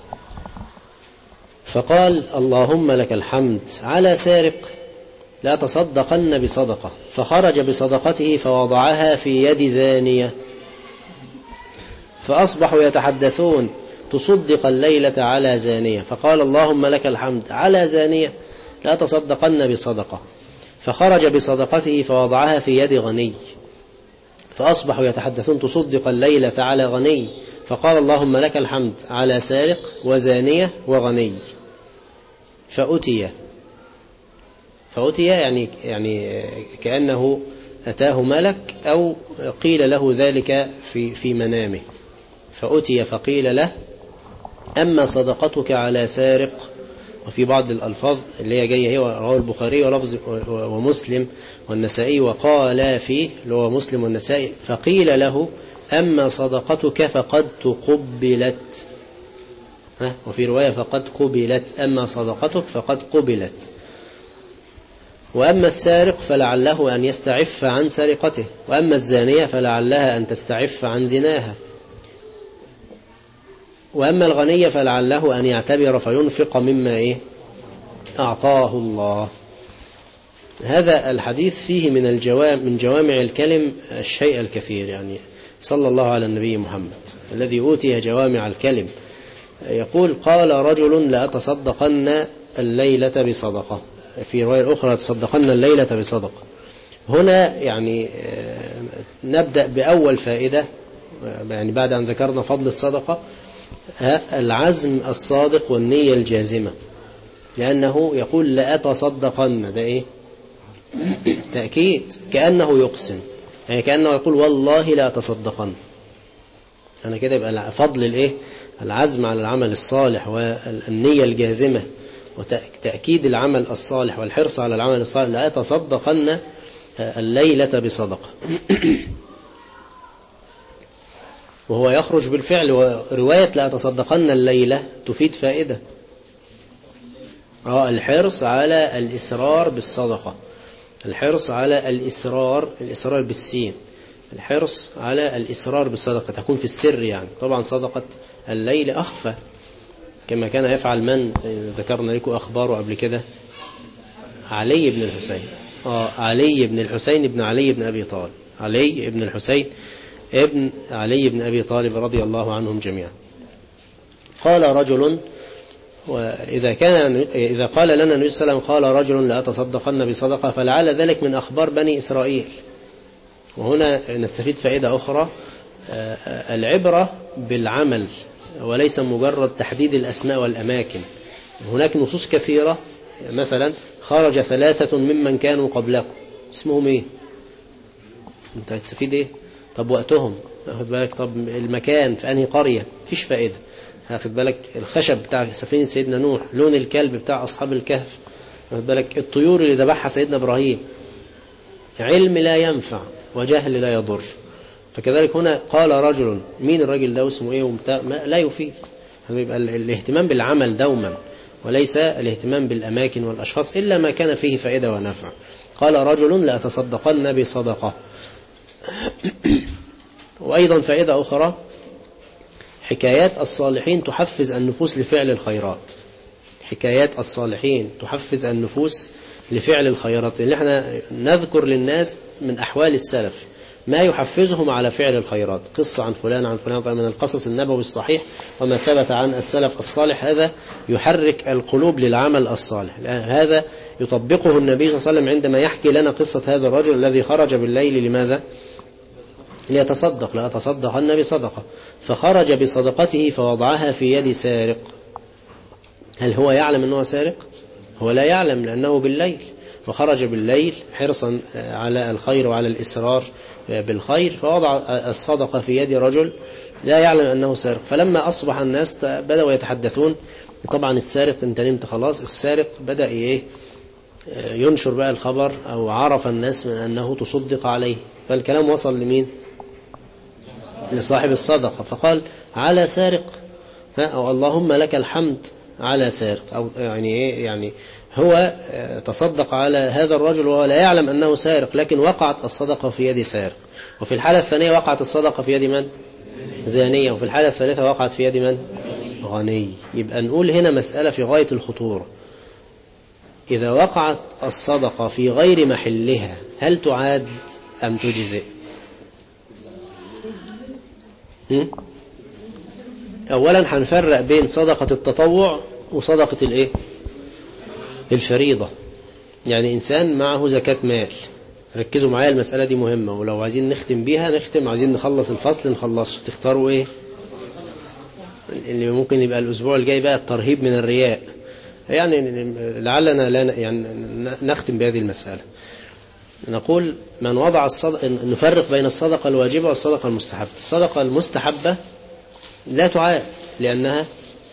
فقال اللهم لك الحمد على سارق لا تصدقن بصدقة، فخرج بصدقته فوضعها في يد زانية، فأصبحوا يتحدثون تصدق الليلة على زانية، فقال اللهم لك الحمد على زانية لا تصدقن بصدقة، فخرج بصدقته فوضعها في يد غني، فأصبحوا يتحدثون تصدق الليلة على غني، فقال اللهم لك الحمد على سارق وزانية وغني، فأتي يعني كأنه أتاه ملك أو قيل له ذلك في منامه. فأتي فقيل له أما صدقتك على سارق. وفي بعض الألفاظ اللي هي جاية هي رواه البخاري ولفظ ومسلم والنسائي وقال فيه اللي هو مسلم والنسائي فقيل له أما صدقتك فقد تقبلت، وفي رواية فقد قبلت، أما صدقتك فقد قبلت، وأما السارق فلعله أن يستعف عن سرقته، وأما الزانية فلعلها أن تستعف عن زناها، وأما الغني فلعله أن يعتبر فينفق مما أعطاه الله. هذا الحديث فيه من جوامع الكلم الشيء الكثير، يعني صلى الله على النبي محمد الذي أوتي جوامع الكلم، يقول قال رجل لأتصدقن الليلة بصدقة، في رواية الأخرى لأتصدقن الليلة بصدقة. هنا يعني نبدأ بأول فائدة، يعني بعد أن ذكرنا فضل الصدقة، العزم الصادق والنية الجازمة، لأنه يقول لأتصدقن، ده إيه؟ تأكيد، كأنه يقسم، يعني كأنه يقول والله لا أتصدقن. أنا كده يبقى فضل الإيه؟ العزم على العمل الصالح والنية الجازمة وتأكيد العمل الصالح والحرص على العمل الصالح، لا أتصدقن الليلة بصدقة. وهو يخرج بالفعل، ورواية لا أتصدقن الليلة تفيد فائدة، الحرص على الإسرار بالصدقة، الحرص على الإسرار بالسين، الحرص على الإسرار بالصدقة تكون في السر، يعني طبعا صدقة الليل أخفى، كما كان يفعل من ذكرنا لكم أخباره قبل كده، علي بن الحسين، علي بن الحسين ابن علي بن أبي طالب، علي بن الحسين ابن علي بن أبي طالب رضي الله عنهم جميعا. قال رجل، وإذا قال لنا النبي صلى الله عليه وسلم قال رجل لأتصدقن بصدقة، فلعل ذلك من أخبار بني إسرائيل. وهنا نستفيد فائدة أخرى، العبرة بالعمل وليس مجرد تحديد الأسماء والأماكن. هناك نصوص كثيرة، مثلا خرج 3 ممن كانوا قبلكم، اسمهم ايه؟ انت هتستفيد ايه؟ طب وقتهم، اخد بالك؟ طب المكان في انهي قرية؟ مفيش فائدة. اخد بالك؟ الخشب بتاع سفينة سيدنا نوح، لون الكلب بتاع أصحاب الكهف، اخد بالك؟ الطيور اللي ذبحها سيدنا إبراهيم. علم لا ينفع وجهل لا يضر. فكذلك هنا قال رجل، مين الرجل ده واسمه ايه لا يفيد. يبقى الاهتمام بالعمل دوما، وليس الاهتمام بالأماكن والأشخاص إلا ما كان فيه فائدة ونفع. قال رجل لأتصدقن بصدقة. وأيضا فائدة أخرى، حكايات الصالحين تحفز النفوس لفعل الخيرات، حكايات الصالحين تحفز النفوس لفعل الخيرات، اللي احنا نذكر للناس من أحوال السلف ما يحفزهم على فعل الخيرات، قصة عن فلان عن فلان من القصص النبوي الصحيح وما ثبت عن السلف الصالح، هذا يحرك القلوب للعمل الصالح. هذا يطبقه النبي صلى الله عليه وسلم عندما يحكي لنا قصة هذا الرجل الذي خرج بالليل، لماذا؟ ليتصدق، لا أتصدقن بصدقة، فخرج بصدقته فوضعها في يد سارق. هل هو يعلم أنه سارق؟ هو لا يعلم، لأنه بالليل، وخرج بالليل حرصا على الخير وعلى الإسرار بالخير، فوضع الصدقة في يد رجل لا يعلم أنه سارق. فلما أصبح الناس بدأوا يتحدثون، طبعا السارق انت نمت خلاص، السارق بدأ ينشر بقى الخبر، أو عرف الناس من أنه تصدق عليه، فالكلام وصل لمين؟ لصاحب الصدقة، فقال على سارق، أو اللهم لك الحمد على سارق، أو يعني هو تصدق على هذا الرجل وهو لا يعلم أنه سارق، لكن وقعت الصدقة في يد سارق. وفي الحالة الثانية وقعت الصدقة في يد من؟ زانية. وفي الحالة الثالثة وقعت في يد من؟ غني. يبقى نقول هنا مسألة في غاية الخطورة، إذا وقعت الصدقة في غير محلها هل تعاد أم تجزئ؟ أولا هنفرق بين صدقة التطوع وصدقة الفريضة. يعني إنسان معه زكاة مال، ركزوا معايا المسألة دي مهمة، ولو عايزين نختم بيها نختم، عايزين نخلص الفصل نخلصه. تختاروا ايه اللي ممكن يبقى الأسبوع الجاي بقى؟ الترهيب من الرياء، يعني لعلنا لا يعني نختم بهذه المسألة. نقول من وضع الصدقة، نفرق بين الصدقة الواجبة والصدقة المستحبة. الصدقة المستحبة لا تعاد لأنها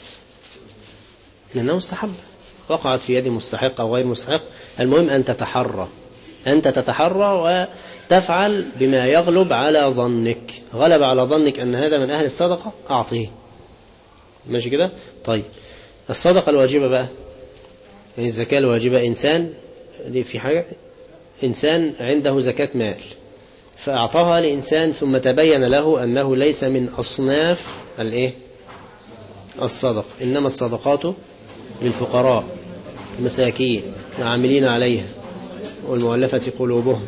مستحبة، وقعت في يد مستحق أو غير مستحق، المهم أنت تتحرى وتفعل بما يغلب على ظنك. غلب على ظنك أن هذا من أهل الصدقة، أعطيه. ماشي كده؟ طيب الصدقة الواجبة بقى، يعني الزكاة الواجبة، إنسان عنده زكاة مال فأعطاها لإنسان، ثم تبين له أنه ليس من أصناف الصدقة، إنما الصدقات للفقراء المساكين العاملين عليها والمؤلفة قلوبهم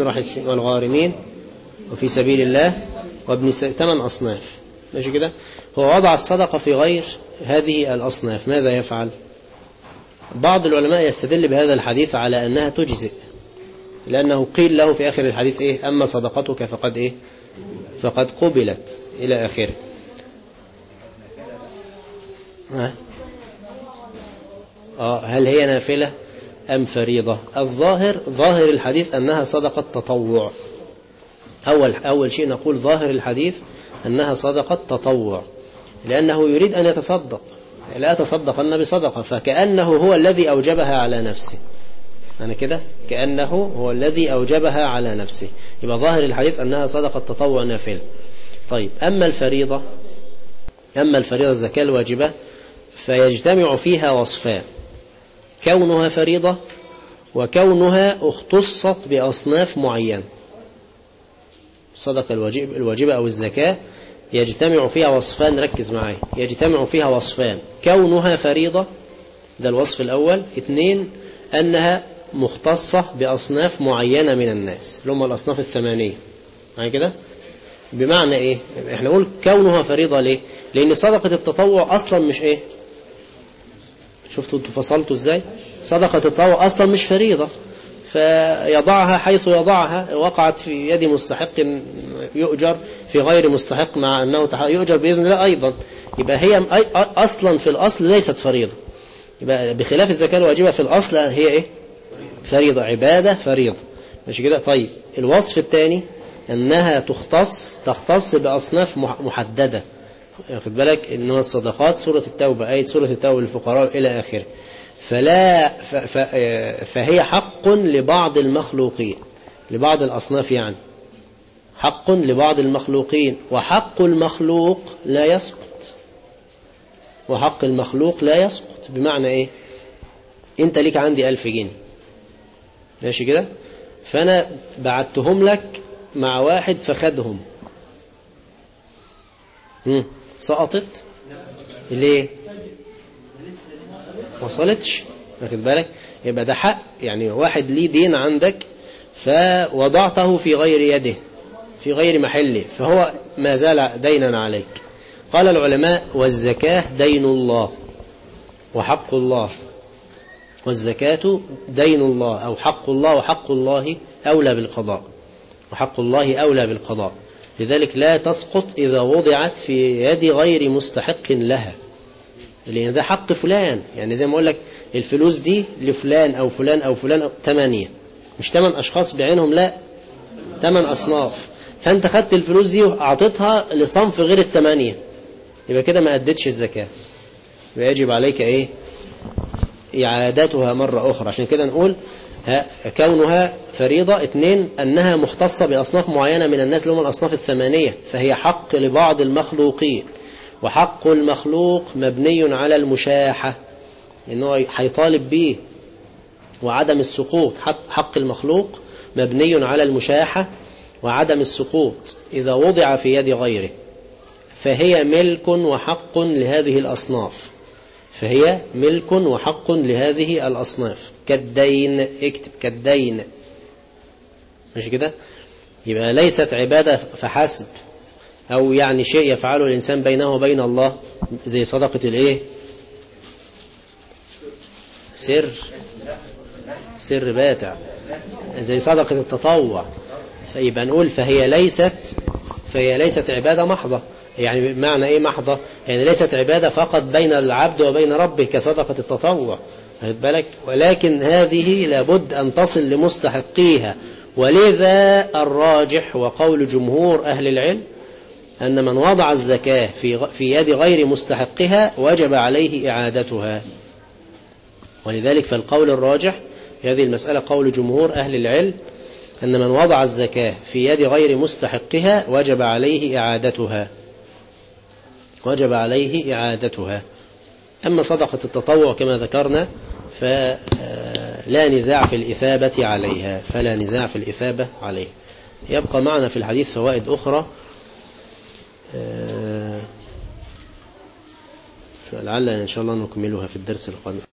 والغارمين وفي سبيل الله وابن 8 أصناف. ماشي كده؟ هو وضع الصدقة في غير هذه الأصناف، ماذا يفعل؟ بعض العلماء يستدل بهذا الحديث على أنها تجزئ، لأنه قيل له في آخر الحديث إيه؟ أما صدقتك فقد إيه؟ فقد قبلت إلى آخره. هل هي نافلة أم فريضة؟ ظاهر الحديث أنها صدقة تطوع. أول شيء نقول ظاهر الحديث أنها صدقة تطوع، لأنه يريد أن يتصدق، لا تصدقن بصدقة، فكأنه هو الذي أوجبها على نفسه. أنا كده كأنه هو الذي أوجبها على نفسه، يبقى ظاهر الحديث أنها صدقة تطوع نافلة. طيب أما الفريضة الزكاة الواجبة فيجتمع فيها وصفان: كونها فريضة، وكونها اختصت بأصناف معينة. الصدقة الواجبة أو الزكاة يجتمع فيها وصفان، ركز معي، يجتمع فيها وصفان: كونها فريضة، ده الوصف الأول. 2 أنها مختصة بأصناف معينة من الناس، اللي هم الأصناف 8. يعني كده بمعنى إيه؟ إحنا نقول كونها فريضة ليه؟ لأن صدقة التطوع أصلا مش إيه؟ شفتوا انتوا فصلتوا إزاي؟ صدقة التطوع أصلا مش فريضة، فيضعها حيث يضعها، وقعت في يد مستحق يؤجر، في غير مستحق مع أنه يؤجر بإذن الله أيضا، يبقى هي أصلا في الأصل ليست فريضة. يبقى بخلاف الزكاة الواجبة في الأصل هي إيه؟ فريضة، عبادة فريضة، ماشي كده. طيب الوصف الثاني أنها تختص بأصناف محددة. خد بالك إنما الصدقات سورة التوبة، آية سورة التوبة للفقراء إلى آخره. فهي حق لبعض المخلوقين، لبعض الأصناف، يعني حق لبعض المخلوقين، وحق المخلوق لا يسقط. وحق المخلوق لا يسقط بمعنى إيه؟ أنت ليك عندي 1000 جنيه، ماشي كده، فأنا بعتهم لك مع واحد فخدهم، سقطت ليه؟ وصلتش، واخد بالك؟ يبقى ده حق، يعني واحد ليه دين عندك فوضعته في غير يده، في غير محله، فهو ما زال دينا عليك. قال العلماء: والزكاة دين الله وحق الله، والزكاة دين الله أو حق الله، وحق الله أولى بالقضاء، وحق الله أولى بالقضاء، لذلك لا تسقط إذا وضعت في يد غير مستحق لها، لأن ده حق فلان. يعني زي ما أقول لك الفلوس دي لفلان أو فلان أو فلان أو 8، مش 8 أشخاص بعينهم، لا 8 أصناف، فأنت خدت الفلوس دي وأعطيتها لصنف غير 8، يبقى كده ما أدتش الزكاة، ويجب عليك إيه؟ إعادتها مرة أخرى. عشان كده نقول كونها فريضة. 2 أنها مختصة بأصناف معينة من الناس، اللي هم الأصناف 8، فهي حق لبعض المخلوقين، وحق المخلوق مبني على المشاحة، إنه هيطالب به وعدم السقوط. حق المخلوق مبني على المشاحة وعدم السقوط إذا وضع في يد غيره، فهي ملك وحق لهذه الأصناف، فهي ملك وحق لهذه الأصناف. كالدين، اكتب كالدين، ماشي كده. يبقى ليست عبادة فحسب، أو يعني شيء يفعله الإنسان بينه وبين الله، زي صدقة الإيه؟ سر باتع، زي صدقة التطوع. فيبقى نقول فهي ليست عبادة محضة. يعني معنى إيه محضة؟ يعني ليست عبادة فقط بين العبد وبين ربه كصدقة التطوع، خد بالك، ولكن هذه لابد أن تصل لمستحقيها. ولذا الراجح وقول جمهور أهل العلم أن من وضع الزكاة في يد غير مستحقها وجب عليه إعادتها. ولذلك فالقول الراجح في هذه المسألة قول جمهور أهل العلم أن من وضع الزكاة في يد غير مستحقها وجب عليه إعادتها. أما صدقة التطوع كما ذكرنا فلا نزاع في الإثابة عليها، يبقى معنا في الحديث فوائد أخرى فلعل إن شاء الله نكملها في الدرس القادم.